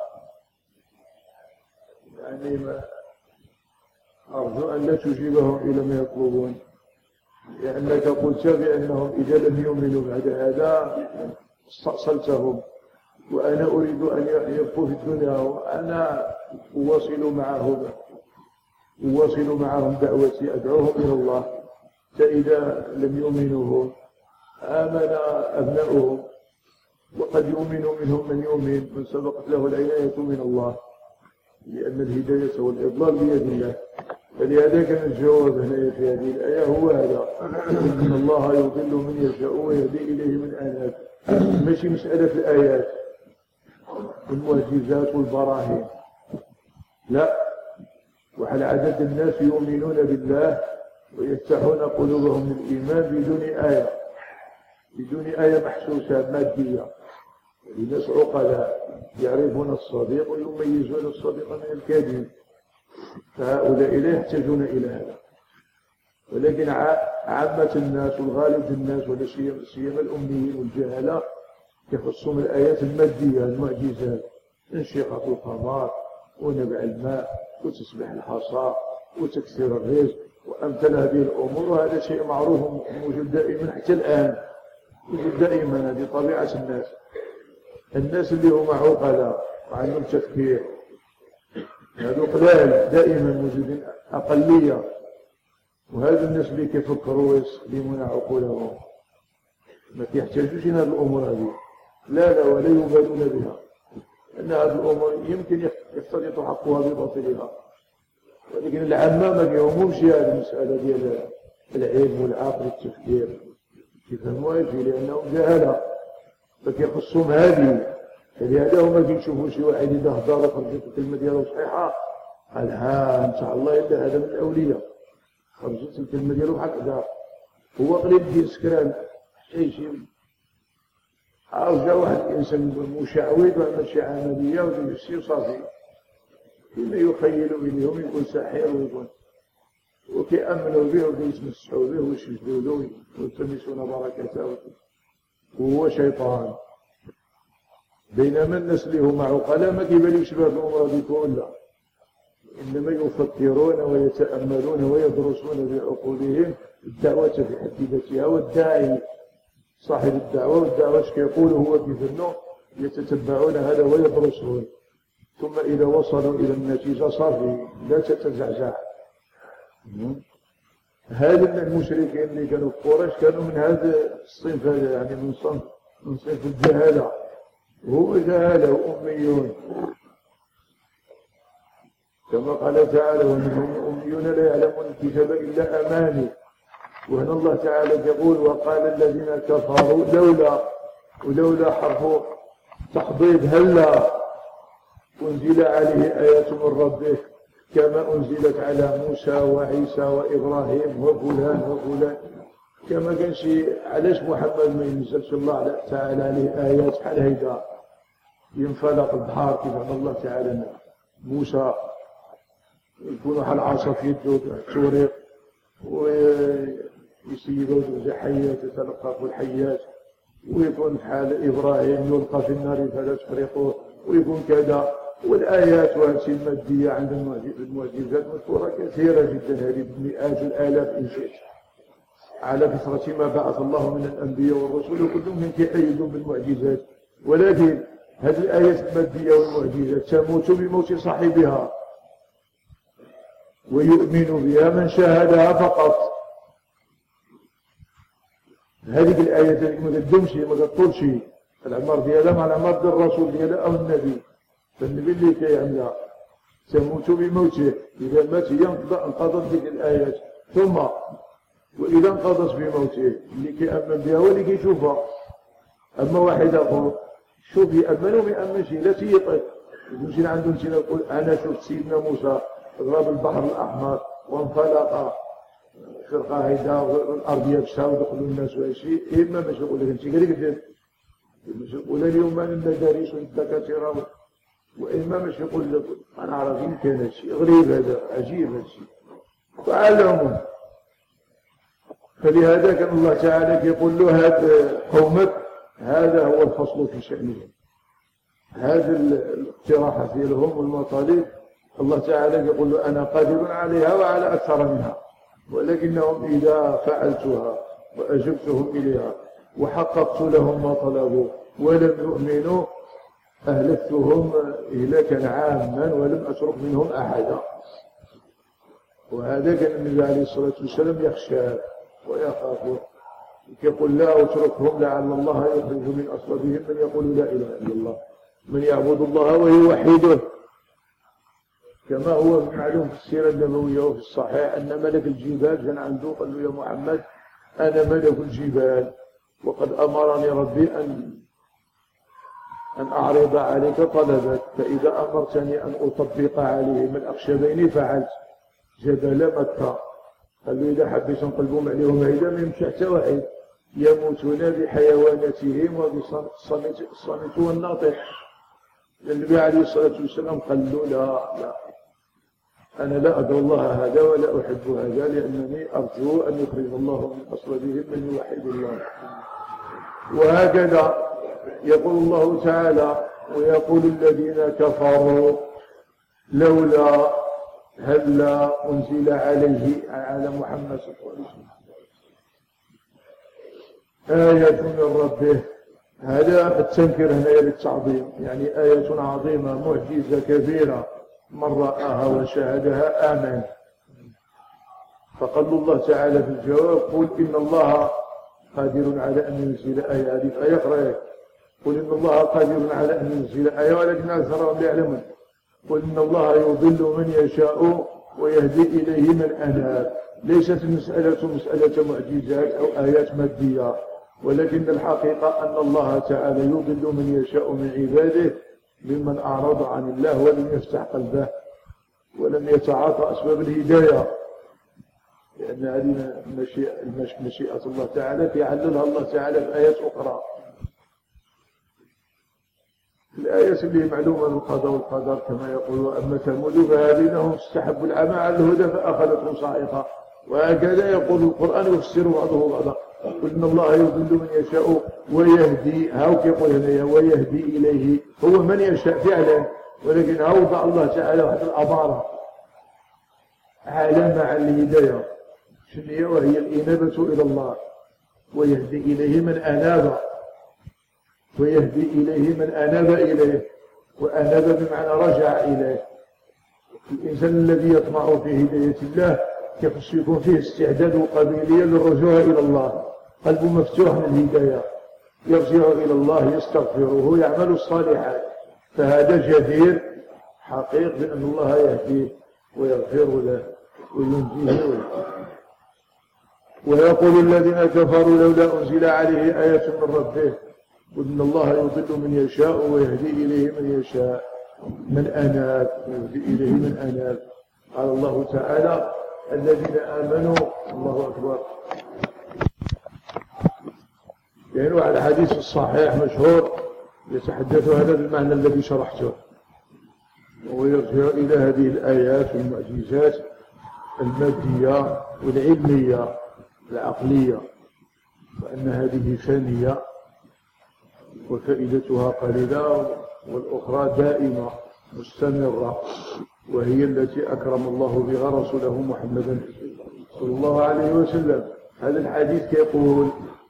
يعني ما أرجو أن لا تجيبهم إلى ما يطلبون، لأنك قلت بأنهم إذا لم يؤمنوا بعد هذا استأصلتهم، وأنا أريد أن يبقوا في الدنيا وأنا أواصل معهم أواصل معهم دعوتي، أدعوهم إلى الله. فإذا لم يؤمنوا آمن أبناؤهم، وقد يؤمن منهم من يؤمن من سبقت له العناية من الله، لأن الهداية والإضلال بيد الله. فلهذا كان الجواب هنا في هذه الآية هو هذا: إن الله يضل من يشاء ويهدي إليه من أناب. ماشي مسألة الآيات والمعجزات والبراهين، لا. وحل عدد الناس يؤمنون بالله ويفتحون قلوبهم للإيمان بدون آية بدون آية محسوسة مادية. الناس عقلاء يعرفون الصديق ويميزون الصديق من الكاذب، فهؤلاء لا يحتاجون إلى هذا. ولكن عامة الناس والغالب الناس ولا سيما الأميين والجهلاء يخصهم الآيات المادية المعجزات، انشقاق القمر ونبع الماء وتسبح الحصى وتكثير الرزق وأمثال هذه الأمور. وهذا شيء معروف موجود دائما حتى الآن، موجود دائما. هذه طبيعة الناس. الناس اللي هم عقلاء وعندهم تفكير هذو قلال دائما موجودين، أقلية. وهذا الناس اللي كيفكروا ويستخدمون عقولهم ما يحتاجوش هذه الأمور هذه، لا لا ولا يبالون بها، أن هذه الأمور يمكن يفترض حقها بباطلها. ولكن العامة ما فيهمش هذه المسألة ديال العلم والعقل والتفكير كيفهموهاش، لأنهم جهلة فكيخصهم هذه. فلهذا هما كيشوفوا شي واحد إذا هضر وخرجت الكلمة ديالو صحيحة قال ها إن شاء الله إلا هذا من الأولياء، خرجت الكلمة ديالو بحال هكذا. هو قليل ديال سكران شي شي عاود جا واحد الإنسان مشعوذ وعمل شي عملية ودير شي وصافي كما يخيل إليهم يكون ساحر ويكون وكيأمنوا به وكيتمسحوا به ويسجدوا له ويلتمسون بركته وهو شيطان. بينما الناس اللي هما عقلاء ما كيبانلهمش بهذه الأمور هذه كلها، إنما يفكرون ويتأملون ويدرسون بعقولهم الدعوة في حد ذاتها. والداعي صاحب الدعوة والدعوة اش كيقول هو كيفنو يتتبعون هذا ويدرسون، ثم إذا وصلوا إلى النتيجة صافي لا تتزعزع. هذا المشركين اللي كانوا في قريش كانوا من هذا الصنف، يعني من صنف من صنف الجهالة، هو جهالة وأميون كما قال تعالى ومنهم أميون لا يعلمون الكتاب إلا أماني. وهنا الله تعالى يقول وقال الذين كفروا لولا، ولولا حرف تحضيض هلا أنزل عليه آيات من ربه كما أنزلت على موسى وعيسى وإبراهيم وفلان وفلان. كما كان شي علاش محمد ما ينزلش الله تعالى عليه آيات بحال هيدا ينفلق البحر كيف الله تعالى موسى يكون حال عصا في يده تورق ويسيبوا زوج حيات يتلقف الحيات، ويكون حال إبراهيم يلقى في النار فلا تفرقه، ويكون كذا. والآيات وهذه المادية عند المعجزات مذكورة كثيرة جدا، هذه بمئات الآلاف إن شئت، على كثرة ما بعث الله من الأنبياء والرسل وكلهم يتأيدون بالمعجزات. ولكن هذه الآيات المادية والمعجزات تموت بموت صاحبها ويؤمن بها من شاهدها فقط. هذه الآيات اللي ما تدومش ما تطولش العمر ديالها مع العمر ديال الرسول ديالها أو النبي، فالنبي اللي كيعملها تموت بموته. إذا مات انقضت ذيك الآيات، ثم وإذا انقضت بموته اللي كيأمن بها هو اللي كيشوفها. أما واحد آخر شوف يأمن وما يأمنش لا تيطيق يمشي عندهم شي يقول أنا شفت سيدنا موسى ضرب البحر الأحمر وانفلق فرقة هيدا والأرض يبسها ودخلوا الناس وهالشيء. إما باش يقول لك أنت قال لك باش يقول اليوم أنا المدارس والدكاترة، وإما باش يقول لك أنا عارف يمكن هالشيء غريب هذا عجيب هالشيء. فعلى العموم فلهذا كان الله تعالى يقول له هذا قومك هذا هو الفصل في شأنهم. هذه الاقتراحات لهم والمطالب الله تعالى يقول له أنا قادر عليها وعلى أكثر منها، ولكنهم إذا فعلتها وأجبتهم إليها وحققت لهم ما طلبوا ولم يؤمنوا أهلكتهم إهلاكا عاما ولم أترك منهم أحدا. وهذا كان النبي عليه الصلاة والسلام يخشى ويخاف، يقول لا أتركهم لعل الله يخرج من أصلابهم من يقول لا إله إلا الله، من يعبد الله ويوحده. كما هو معلوم في السيرة النبوية وفي الصحيح أن ملك الجبال كان عنده قال له يا محمد أنا ملك الجبال وقد أمرني ربي أن أن أعرض عليك طلبك، فإذا أمرتني أن أطبق عليهم الأخشبين فعلت. جبل مكة قال له إذا حبيت نقلبهم عليهم هيدا ما يمشي حتى واحد، يموتون بحيواناتهم وبالصمت والناطق. النبي عليه الصلاة والسلام قال له لا لا أنا لا أدعو الله هذا ولا أحب هذا، لأنني أرجو أن يخرج الله من أصلابهم من يوحد الله. وهكذا يقول الله تعالى ويقول الذين كفروا لولا هلا أنزل عليه على محمد صلى الله عليه وسلم آية من ربه. هذا التنكير هنا للتعظيم، يعني آية عظيمة معجزة كبيرة من رآها وشاهدها آمن. فقال الله تعالى في الجواب قل إن الله قادر على أن ينزل آية. هذه الآية قرأت قل إن الله قادر على أن ينزل آية ولكن أكثرهم لا يعلمون. قل إن الله يضل من يشاء ويهدي إليه من أناب. ليست المسألة مسألة معجزات أو آيات مادية، ولكن الحقيقة أن الله تعالى يضل من يشاء من عباده ممن أعرض عن الله ولم يفتح قلبه ولم يتعاطى أسباب الهداية، لأن هذه مشيئة الله تعالى يعللها الله تعالى في آيات أخرى. الآيات اللي معلومة بالقضاء والقدر كما يقول أما ثمود فهديناهم استحبوا العمى على الهدى فأخذتهم صاعقة، وهكذا يقول القرآن يفسر بعضه بعضا. قل إن الله يضل من يشاء ويهدي، هاو كيقول هنا ويهدي إليه، هو من يشاء فعلا، ولكن أوضع الله تعالى واحد الأمارة علامة على الهداية شنو وهي الإنابة إلى الله، ويهدي إليه من أناب، ويهدي إليه من أناب إليه، وأناب بمعنى رجع إليه. الإنسان الذي يطمع في هداية الله يخص يكون فيه استعداد وقابلية للرجوع إلى الله، قلبه مفتوح للهداية، يرجع إلى الله يستغفره يعمل الصالحات، فهذا جدير حقيق بأن الله يهديه ويغفر له وينجيه ويغفر. ويقول الذين كفروا لولا أنزل عليه آية من ربه، قل إن الله يضل من يشاء ويهدي إليه من يشاء من أناب، ويهدي إليه من أناب. قال الله تعالى الذين آمنوا، الله أكبر، يعني على الحديث الصحيح مشهور يتحدث هذا بالمعنى الذي شرحته، ويرجع إلى هذه الآيات والمعجزات المادية والعلمية العقلية، وأن هذه فانية وفائدتها قليلة، والأخرى دائمة مستمرة، وهي التي أكرم الله بها رسوله محمدا صلى الله عليه وسلم. هذا الحديث يقول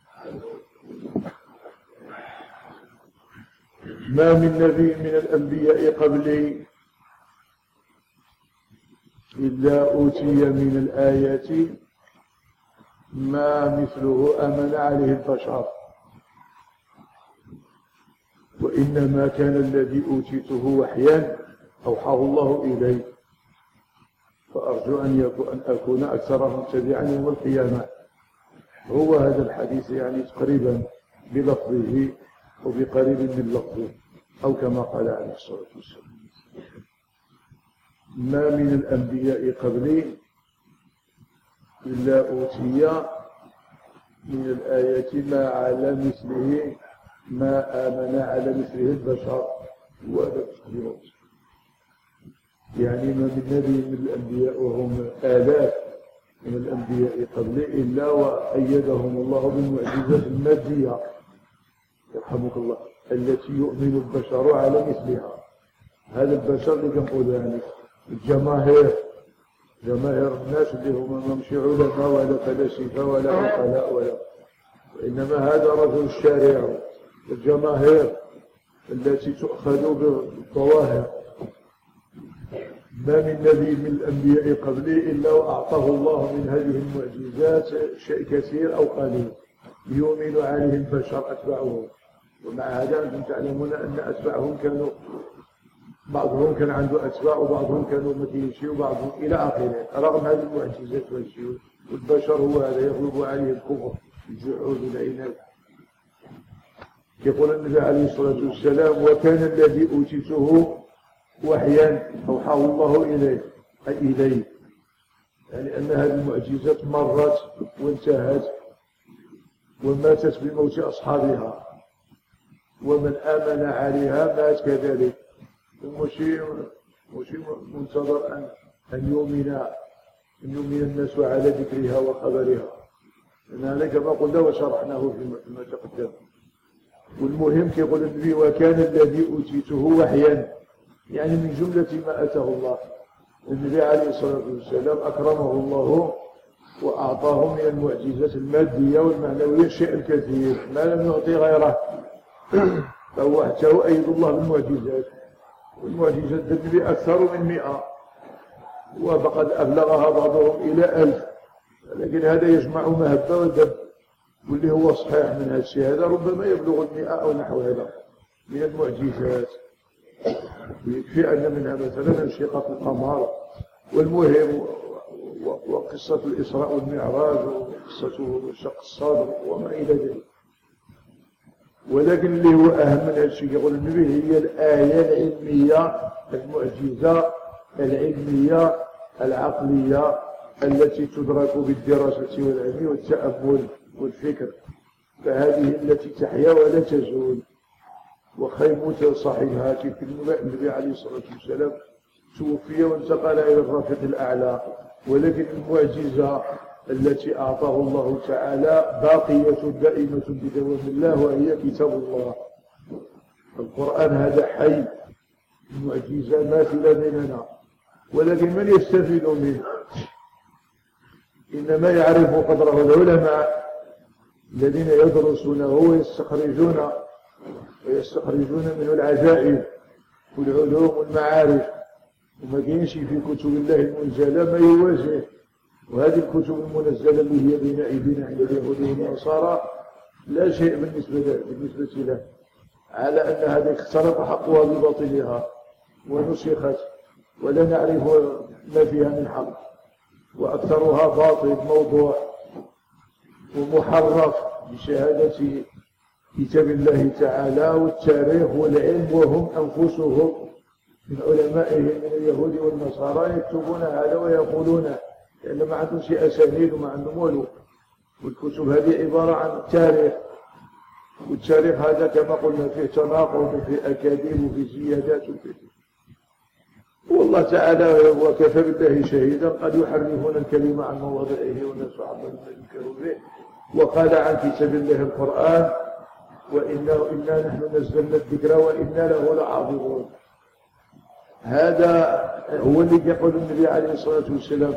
ما من نبي من الأنبياء قبلي إلا أوتي من الآيات ما مثله آمن عليه البشر، وإنما كان الذي أوتيته وحيا أوحاه الله إلي، فأرجو أن أكون أكثرهم تبعا يوم القيامة. هو هذا الحديث يعني تقريبا بلفظه وبقريب من لفظه، أو كما قال عليه الصلاة والسلام ما من الأنبياء قبلي إلا أوتي من الآيات ما على مثله ما آمن على مثله البشر، وهذا تقدير. يعني ما من نبي من الأنبياء وهم آلاف من الأنبياء قبلي إلا وأيدهم الله بالمعجزات المادية يرحمك الله التي يؤمن البشر على مثلها. هذا البشر اللي كنقول يعني الجماهير، جماهير الناس اللي هم ما مشي علماء ولا فلاسفة ولا عقلاء ولا، وإنما هذا رجل الشارع، الجماهير التي تؤخذ بالظواهر. ما من نبي من الأنبياء قبلي إلا وأعطاه الله من هذه المعجزات شيء كثير أو قليل يؤمن عليه البشر أتباعهم. ومع هذا أنتم تعلمون أن أتباعهم كانوا بعضهم كان عنده أتباع وبعضهم كانوا ما كيمشي وبعضهم إلى آخره، رغم هذه المعجزات والشيء. والبشر هو هذا يغلب عليه الكفر الجحود والعناد. يقول النبي عليه الصلاة والسلام وكان الذي أوتيته وحيا أوحاه الله إليه أي إليه، يعني أن هذه المعجزات مرت وانتهت وماتت بموت أصحابها، ومن آمن عليها مات كذلك، ومشي مشي منتظر أن أن يؤمن أن يؤمن الناس على ذكرها وخبرها، لأن هذا كما قلنا وشرحناه فيما تقدم. والمهم كيقول النبي وكان الذي أوتيته وحيا، يعني من جملة ما أتاه الله. النبي عليه الصلاة والسلام أكرمه الله وأعطاه من المعجزات المادية والمعنوية الشيء الكثير ما لم يعطي غيره، فهو حتى هو أيد الله بالمعجزات، والمعجزات النبي أكثر من مئة وقد أبلغها بعضهم إلى ألف، لكن هذا يجمع مهبة ودب، واللي هو صحيح من هذا الشيء هذا ربما يبلغ المئة أو نحو هذا من المعجزات. ويكفي أن منها مثلا انشقاق القمر، والمهم وقصة الإسراء والمعراج وقصة شق الصدر وما إلى ذلك. ولكن اللي هو أهم من هذا الشيء يقول النبي هي الآية العلمية المعجزة العلمية العقلية التي تدرك بالدراسة والعلم والتأمل والفكر، فهذه التي تحيا ولا تزول. وخيموت صاحبها كيف النبي عليه الصلاة والسلام توفي وانتقل إلى الرفيق الأعلى، ولكن المعجزة التي أعطاه الله تعالى باقية دائمة بدوام الله، وهي كتاب الله. القرآن هذا حي، المعجزة ماثلة بيننا، ولكن من يستفيد منه؟ إنما يعرف قدره العلماء الذين يدرسونه ويستخرجون ويستخرجون منه العجائب والعلوم والمعارف، وما كاينش في كتب الله المنزلة ما يواجه. وهذه الكتب المنزلة اللي هي بين أيدينا عند اليهود والنصارى لا شيء بالنسبة له بالنسبة له، على أن هذه اختلط حقها بباطلها ونسخت ولا نعرف ما فيها من حق، وأكثرها باطل موضوع ومحرف بشهادة كتاب الله تعالى والتاريخ والعلم، وهم أنفسهم من علمائهم من اليهود والنصارى يكتبون هذا ويقولون لأن ما عندهم شيء أسانيد وما عندهم ولو. والكتب هذه عبارة عن تاريخ، والتاريخ هذا كما قلنا فيه تناقض وفيه أكاذيب وفيه زيادات وفيه. والله تعالى وكفى بالله شهيدا قد يحرفون الكلمة عن مواضعه والناس عظم ينكروا به. وقال عن كتاب الله القرآن وإنا, وإنا نحن نزلنا الذكر وإنا له لحافظون. هذا هو اللي يقول النبي عليه الصلاة والسلام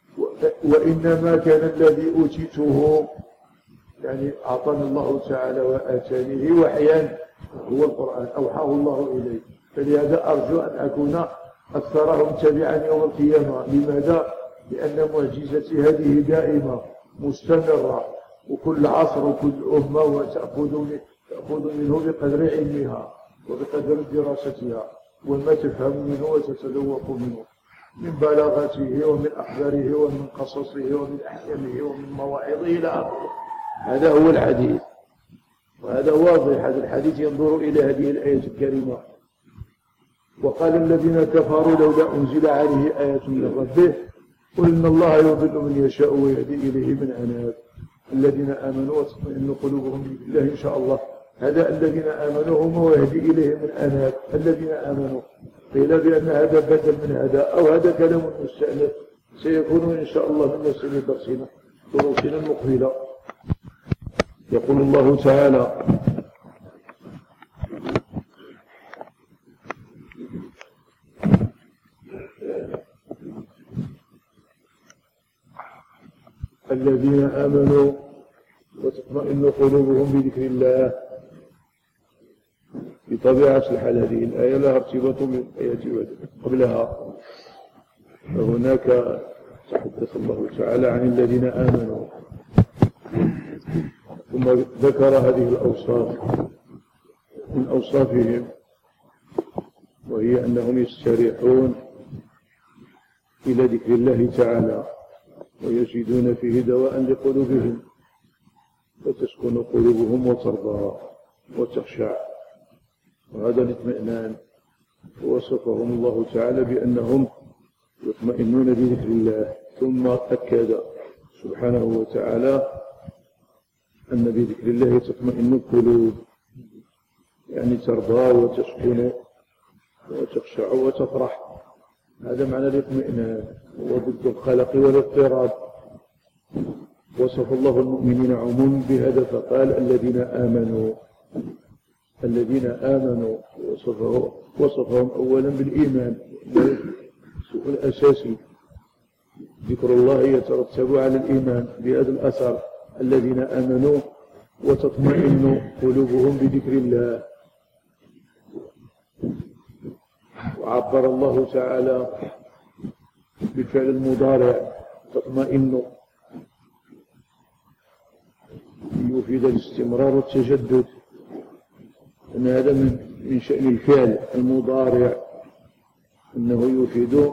وإنما كان الذي أوتيته يعني أعطاني الله تعالى وآتانيه وحيا هو القرآن أوحاه الله إليه. فلهذا أرجو أن أكون أكثرهم تبعا يوم القيامة. لماذا؟ لأن معجزتي هذه دائمة مستمرة، وكل عصر وكل أمة وتأخذ تأخذ منه بقدر علمها وبقدر دراستها وما تفهم منه وتتذوق منه من بلاغته ومن أخباره ومن قصصه ومن أحكامه ومن مواعظه إلى آخره. هذا هو الحديث، وهذا واضح. هذا الحديث ينظر إلى هذه الآية الكريمة. وقال الذين كفروا لولا أنزل عليه آية من ربه قل إن الله يضل من يشاء ويهدي إليه من أناب. الذين آمنوا وتطمئن قلوبهم بالله إن شاء الله. هذا الذين آمنوا هم ويهدي إليه من أناب. الذين آمنوا قيل بأن هذا بدل من هذا أو هذا كلام مستأنف سيكون إن شاء الله من نسل درسنا دروسنا المقبلة. يقول الله تعالى الذين آمنوا وتطمئن قلوبهم بذكر الله. بطبيعة الحال هذه الآية لها ارتباط بالآية قبلها. فهناك تحدث الله تعالى عن الذين آمنوا ثم ذكر هذه الأوصاف من أوصافهم، وهي أنهم يستريحون إلى ذكر الله تعالى ويجدون فيه دواء لقلوبهم فتسكن قلوبهم وترضى وتخشع. وهذا الاطمئنان وصفهم الله تعالى بأنهم يطمئنون بذكر الله. ثم أكد سبحانه وتعالى أن بذكر الله تطمئن القلوب، يعني ترضى وتسكن وتخشع وتفرح. هذا معنى الاطمئنان، هو ضد القلق والاضطراب. وصف الله المؤمنين عموما بهذا فقال الذين آمنوا. الذين آمنوا وصفهم, وصفهم أولا بالإيمان الأساسي. ذكر الله يترتب على الإيمان بهذا الأثر. الذين آمنوا وتطمئن قلوبهم بذكر الله. وعبر الله تعالى بالفعل المضارع تطمئن ليفيد الاستمرار والتجدد. أن هذا من شأن الفعل المضارع، أنه يفيد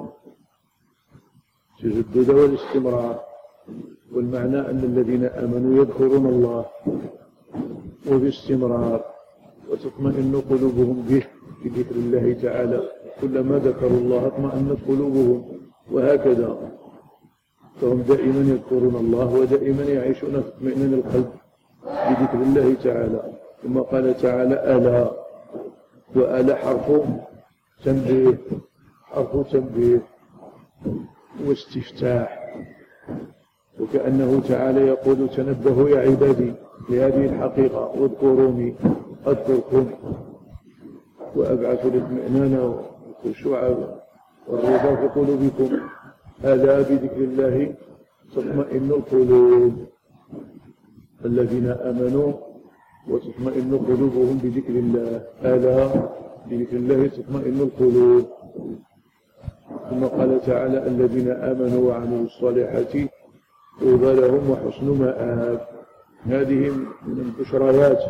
تجدد والاستمرار. والمعنى أن الذين آمنوا يذكرون الله وباستمرار وتطمئن قلوبهم به بذكر الله تعالى، كلما ذكروا الله اطمأنت قلوبهم، وهكذا. فهم دائما يذكرون الله ودائما يعيشون في اطمئنان القلب بذكر الله تعالى. ثم قال تعالى ألا، وألا حرف تنبيه، حرف تنبيه واستفتاح، وكأنه تعالى يقول تنبهوا يا عبادي لهذه الحقيقة واذكروني أذكركم وأبعث الاطمئنان والخشوع والرضا في قلوبكم. ألا بذكر الله تطمئن القلوب، الذين آمنوا وتطمئن قلوبهم بذكر الله. ألا بذكر الله تطمئن القلوب. ثم قال تعالى الذين آمنوا وعملوا الصالحات طوبى لهم وحسن مآب. هذه من البشريات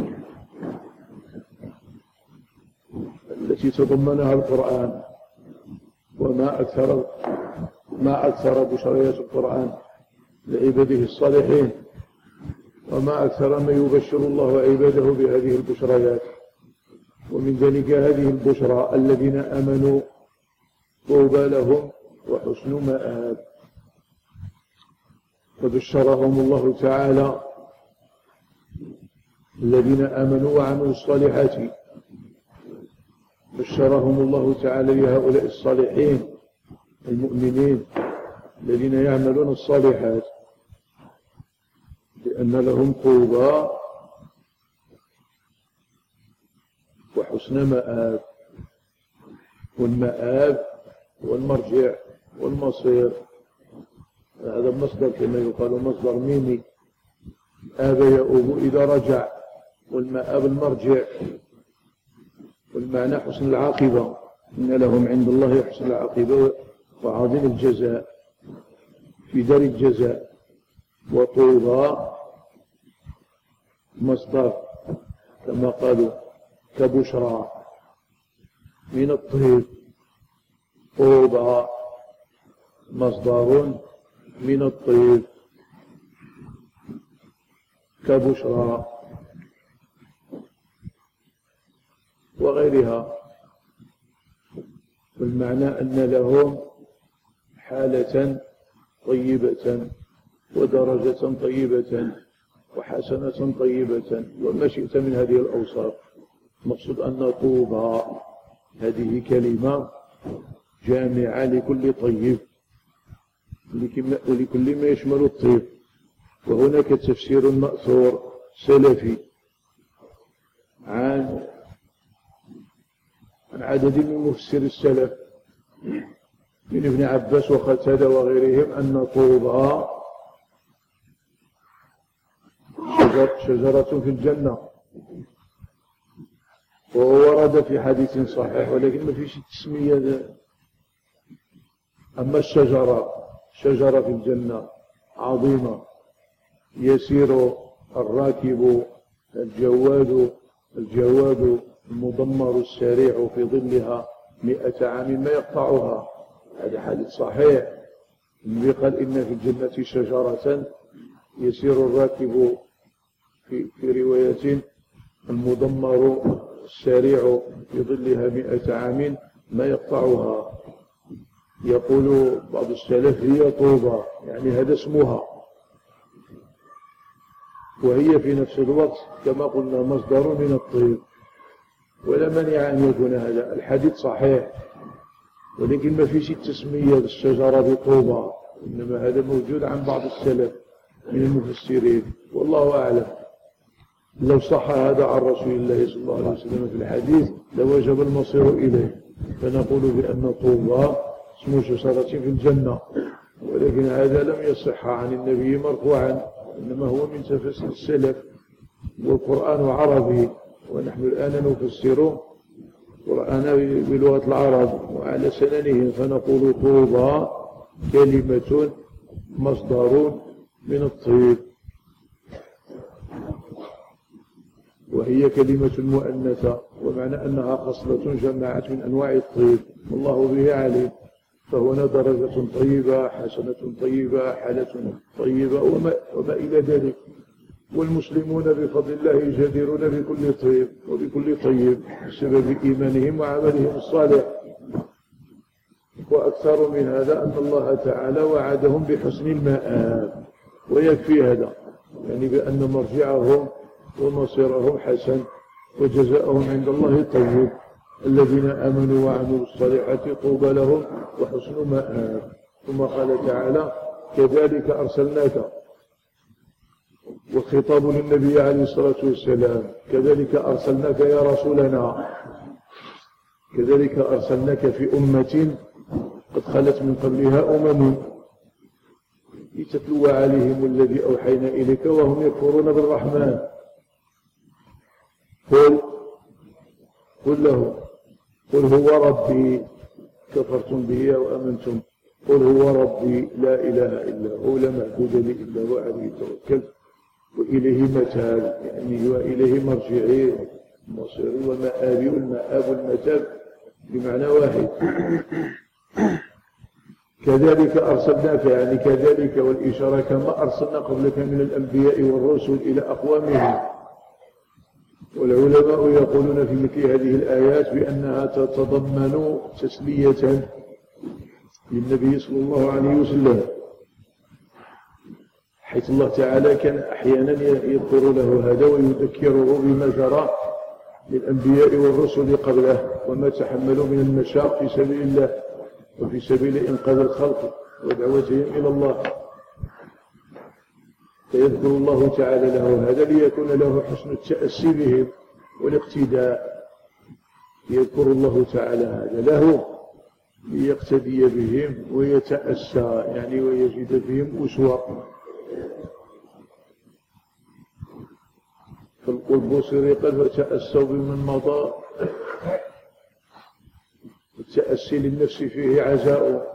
التي تضمنها القرآن، وما أكثر ما أكثر بشريات القرآن لعباده الصالحين، وما أكثر ما يبشر الله عباده بهذه البشريات. ومن ذلك هذه البشرى الذين آمنوا طوبى لهم وحسن مآب. فبشرهم الله تعالى الذين آمنوا وعملوا الصالحات، بشرهم الله تعالى لهؤلاء الصالحين المؤمنين الذين يعملون الصالحات بأن لهم طوبى وحسن مآب. والمآب والمرجع والمصير، هذا مصدر كما يقال مصدر ميمي، آب يؤوب إذا رجع، والمآب المرجع. والمعنى حسن العاقبة، إن لهم عند الله حسن العاقبة وعظيم الجزاء في دار الجزاء. وطوبى مصدر كما قالوا كبشرى من الطيب، طوبى مصدر من الطيب كبشرى وغيرها. والمعنى أن لهم حالة طيبة ودرجة طيبة وحسنة طيبة وما شئت من هذه الأوصاف. مقصود أن طوبى هذه كلمة جامعة لكل طيب ولكل ما يشمل الطيب. وهناك تفسير مأثور سلفي عن عن عدد من مفسر السلف من ابن عباس وقتادة وغيرهم أن طوبى شجرة في الجنة، وورد في حديث صحيح ولكن ما فيش تسمية. أما الشجرة شجرة في الجنة عظيمة يسير الراكب الجواد الجواد المضمر السريع في ظلها مئة عام ما يقطعها. هذا حديث صحيح. النبي قال إن في الجنة شجرة يسير الراكب في, في رواية المضمر السريع في ظلها مئة عام ما يقطعها. يقول بعض السلف هي طوبى، يعني هذا اسمها، وهي في نفس الوقت كما قلنا مصدر من الطيب. ولا مانع أن يكون هذا الحديث صحيح، ولكن ما فيش التسمية للشجرة بطوبى، إنما هذا موجود عن بعض السلف من المفسرين والله أعلم. لو صح هذا عن رسول الله صلى الله عليه وسلم في الحديث لوجب المصير إليه، فنقول بأن طوبى اسم شجرة في الجنة. ولكن هذا لم يصح عن النبي مرفوعا، إنما هو من تفسير السلف، والقرآن عربي ونحن الآن نفسر القرآن بلغة العرب وعلى سننهم، فنقول طوبى كلمة مصدر من الطيب. وهي كلمة مؤنثة، ومعنى أنها خصلة جمعت من أنواع الطيب والله به عليم. فهنا درجة طيبة، حسنة طيبة، حالة طيبة، وما, وما إلى ذلك. والمسلمون بفضل الله جديرون بكل طيب وبكل طيب بسبب إيمانهم وعملهم الصالح. وأكثر من هذا أن الله تعالى وعدهم بحسن المآب، ويكفي هذا يعني بأن مرجعهم ومصيرهم حسن وجزاؤهم عند الله طيب. الذين آمنوا وعملوا الصالحات طوبى لهم وحسن مآب. ثم قال تعالى كذلك أرسلناك، والخطاب للنبي عليه الصلاة والسلام، كذلك أرسلناك يا رسولنا، كذلك أرسلناك في أمة قد خلت من قبلها أمم لتتلو عليهم الذي أوحينا إليك وهم يكفرون بالرحمن. قل قل له قل هو ربي، كفرتم به أو أمنتم، قل هو ربي لا إله إلا هو لا معبود لي إلا هو عليه توكلت وإليه متاب، يعني وإليه مرجعي مصيري ومآبي، والمآب والمتاب بمعنى واحد. كذلك أرسلناك يعني كذلك، والإشارة كما أرسلنا قبلك من الأنبياء والرسل إلى أقوامهم. والعلماء يقولون في مثل هذه الآيات بأنها تتضمن تسلية للنبي صلى الله عليه وسلم، حيث الله تعالى كان أحيانا يذكر له هذا ويذكره بما جرى للأنبياء والرسل قبله وما تحملوا من المشاق في سبيل الله وفي سبيل إنقاذ الخلق ودعوتهم إلى الله. فيذكر الله تعالى له هذا ليكون له حسن التأسي بهم والاقتداء. يذكر الله تعالى هذا له ليقتدي بهم ويتأسى يعني ويجد بهم أسوة. فالبصري قد تأسوا بمن مضى، التأسي للنفس فيه عزاء.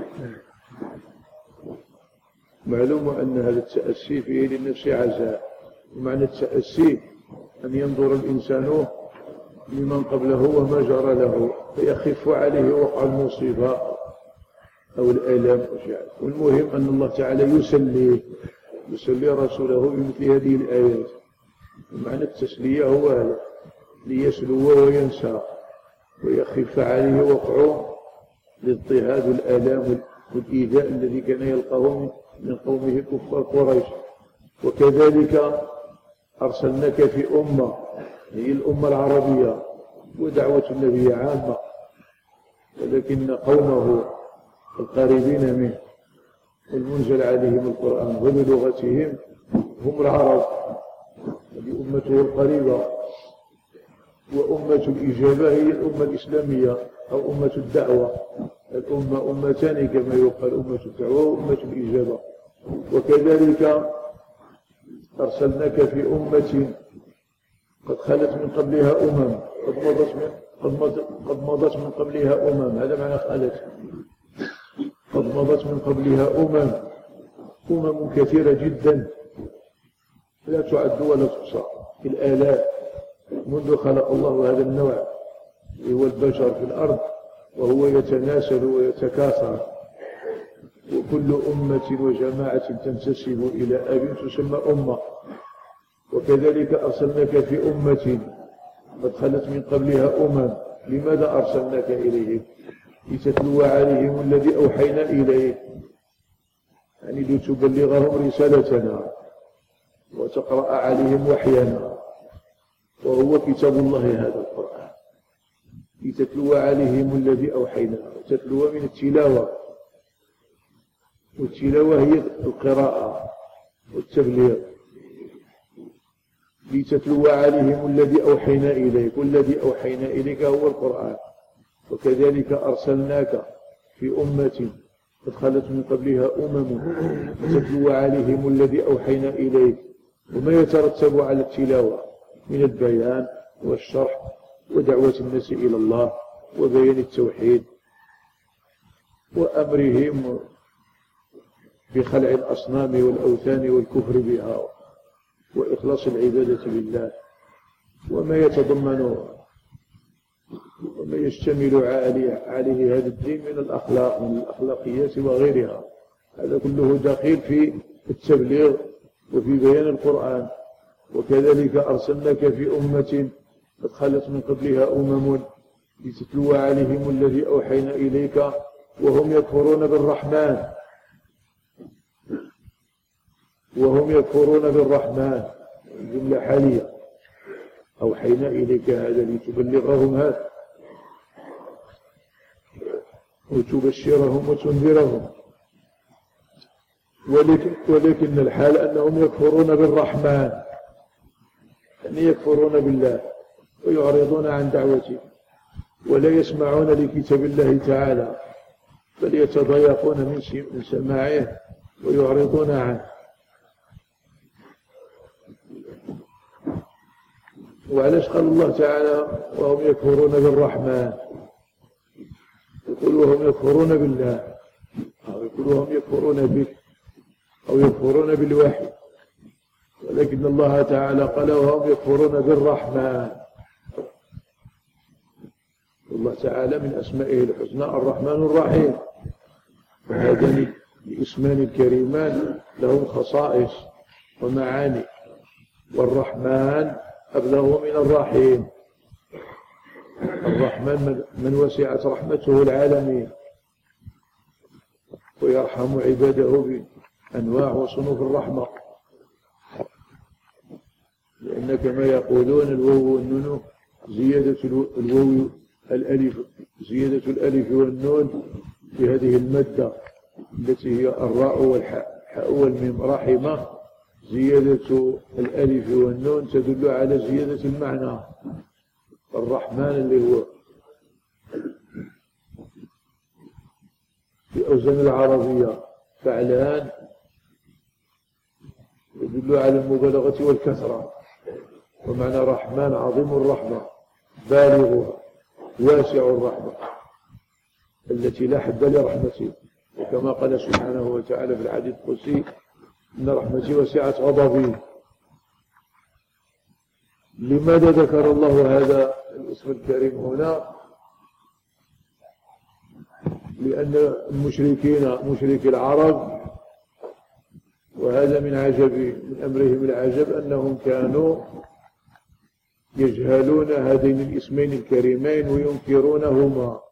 معلوم أن هذا التأسي فيه للنفس عزاء، ومعنى التأسي أن ينظر الإنسان لمن قبله وما جرى له فيخف عليه وقع المصيبة أو الآلام. والمهم أن الله تعالى يسلي يسلي رسوله بمثل هذه الآيات. معنى التسلية هو هذا، ليسلو وينسى ويخف عليه وقع الاضطهاد والآلام والإيذاء الذي كان يلقاه من قومه كفار قريش. وكذلك أرسلناك في أمة هي الأمة العربية، ودعوة النبي عامة، ولكن قومه القريبين منه والمنزل عليهم القرآن وبلغتهم هم العرب، هذه أمته القريبة. وأمة الإجابة هي الأمة الإسلامية أو أمة الدعوة. الأمة أمتان كما يقال، أمة الدعوة وأمة الإجابة. وكذلك أرسلناك في أمة قد خلت من قبلها أمم، قد مضت من قد مضت من قبلها أمم، هذا معنى خلت، قد مضت من قبلها أمم، أمم كثيرة جدا لا تعد ولا تحصى في الآلاف منذ خلق الله هذا النوع هو البشر في الأرض، وهو يتناسل ويتكاثر، وكل أمة وجماعة تنتسب إلى أب تسمى أمة. وكذلك أرسلناك في أمة قد خلت من قبلها أمم. لماذا أرسلناك إليهم؟ لتتلو عليهم الذي أوحينا إليه، يعني لتبلغهم رسالتنا وتقرأ عليهم وحينا، وهو كتاب الله هذا القرآن. لتتلو عليهم الذي أوحينا، تتلو من التلاوة، والتلاوة هي القراءة والتبليغ. لتتلو عليهم الذي أوحينا إليك، والذي أوحينا إليك هو القرآن. وكذلك أرسلناك في أمة قد خلت من قبلها أمم تتلو عليهم الذي أوحينا إليك. وما يترتب على التلاوة من البيان والشرح ودعوة الناس إلى الله وبيان التوحيد وأمرهم بخلع الأصنام والأوثان والكفر بها وإخلاص العبادة لله. وما يتضمن وما يشتمل عليه, عليه هذا الدين من الأخلاق من الأخلاقيات وغيرها. هذا كله داخل في التبليغ وفي بيان القرآن. وكذلك أرسلناك في أمة قد خلت من قبلها أمم لتتلو عليهم الذي أوحينا إليك وهم يكفرون بالرحمن وهم يكفرون بالرحمن جملة حالية. أوحينا إليك هذا لتبلغهم هذا وتبشرهم وتنذرهم. ولكن, ولكن الحال أنهم يكفرون بالرحمن، يعني يكفرون بالله ويعرضون عن دعوته ولا يسمعون لكتاب الله تعالى، بل يتضايقون من سماعه ويعرضون عنه. وعلاش قال الله تعالى وهم يكفرون بالرحمن؟ يقول وهم يكفرون بالله، أو يقول وهم يكفرون به، أو يكفرون بالوحي. ولكن الله تعالى قال وهم يكفرون بالرحمن. الله تعالى من أسمائه الحسنى الرحمن الرحيم، وهذان الاسمان الكريمان لهم خصائص ومعاني، والرحمن أبلغ من الرحيم. الرحمن من وسعت رحمته العالمين ويرحم عباده بأنواع وصنوف الرحمة، لأن كما يقولون الواو والنون زيادة الواو الألف زيادة الألف والنون في هذه المادة التي هي الراء والحاء الحاء والميم رحمة، زيادة الألف والنون تدل على زيادة المعنى. الرحمن اللي هو في أوزان العربية فعلان يدل على المبالغة والكثرة، ومعنى رحمن عظيم الرحمة بالغها واسع الرحمة التي لا حد لرحمته، وكما قال سبحانه وتعالى في الحديث القدسي إن رحمتي وسعت غضبي. لماذا ذكر الله هذا الاسم الكريم هنا؟ لأن المشركين مشركي العرب، وهذا من عجب من أمرهم العجب أنهم كانوا يجهلون هذين الاسمين الكريمين وينكرونهما،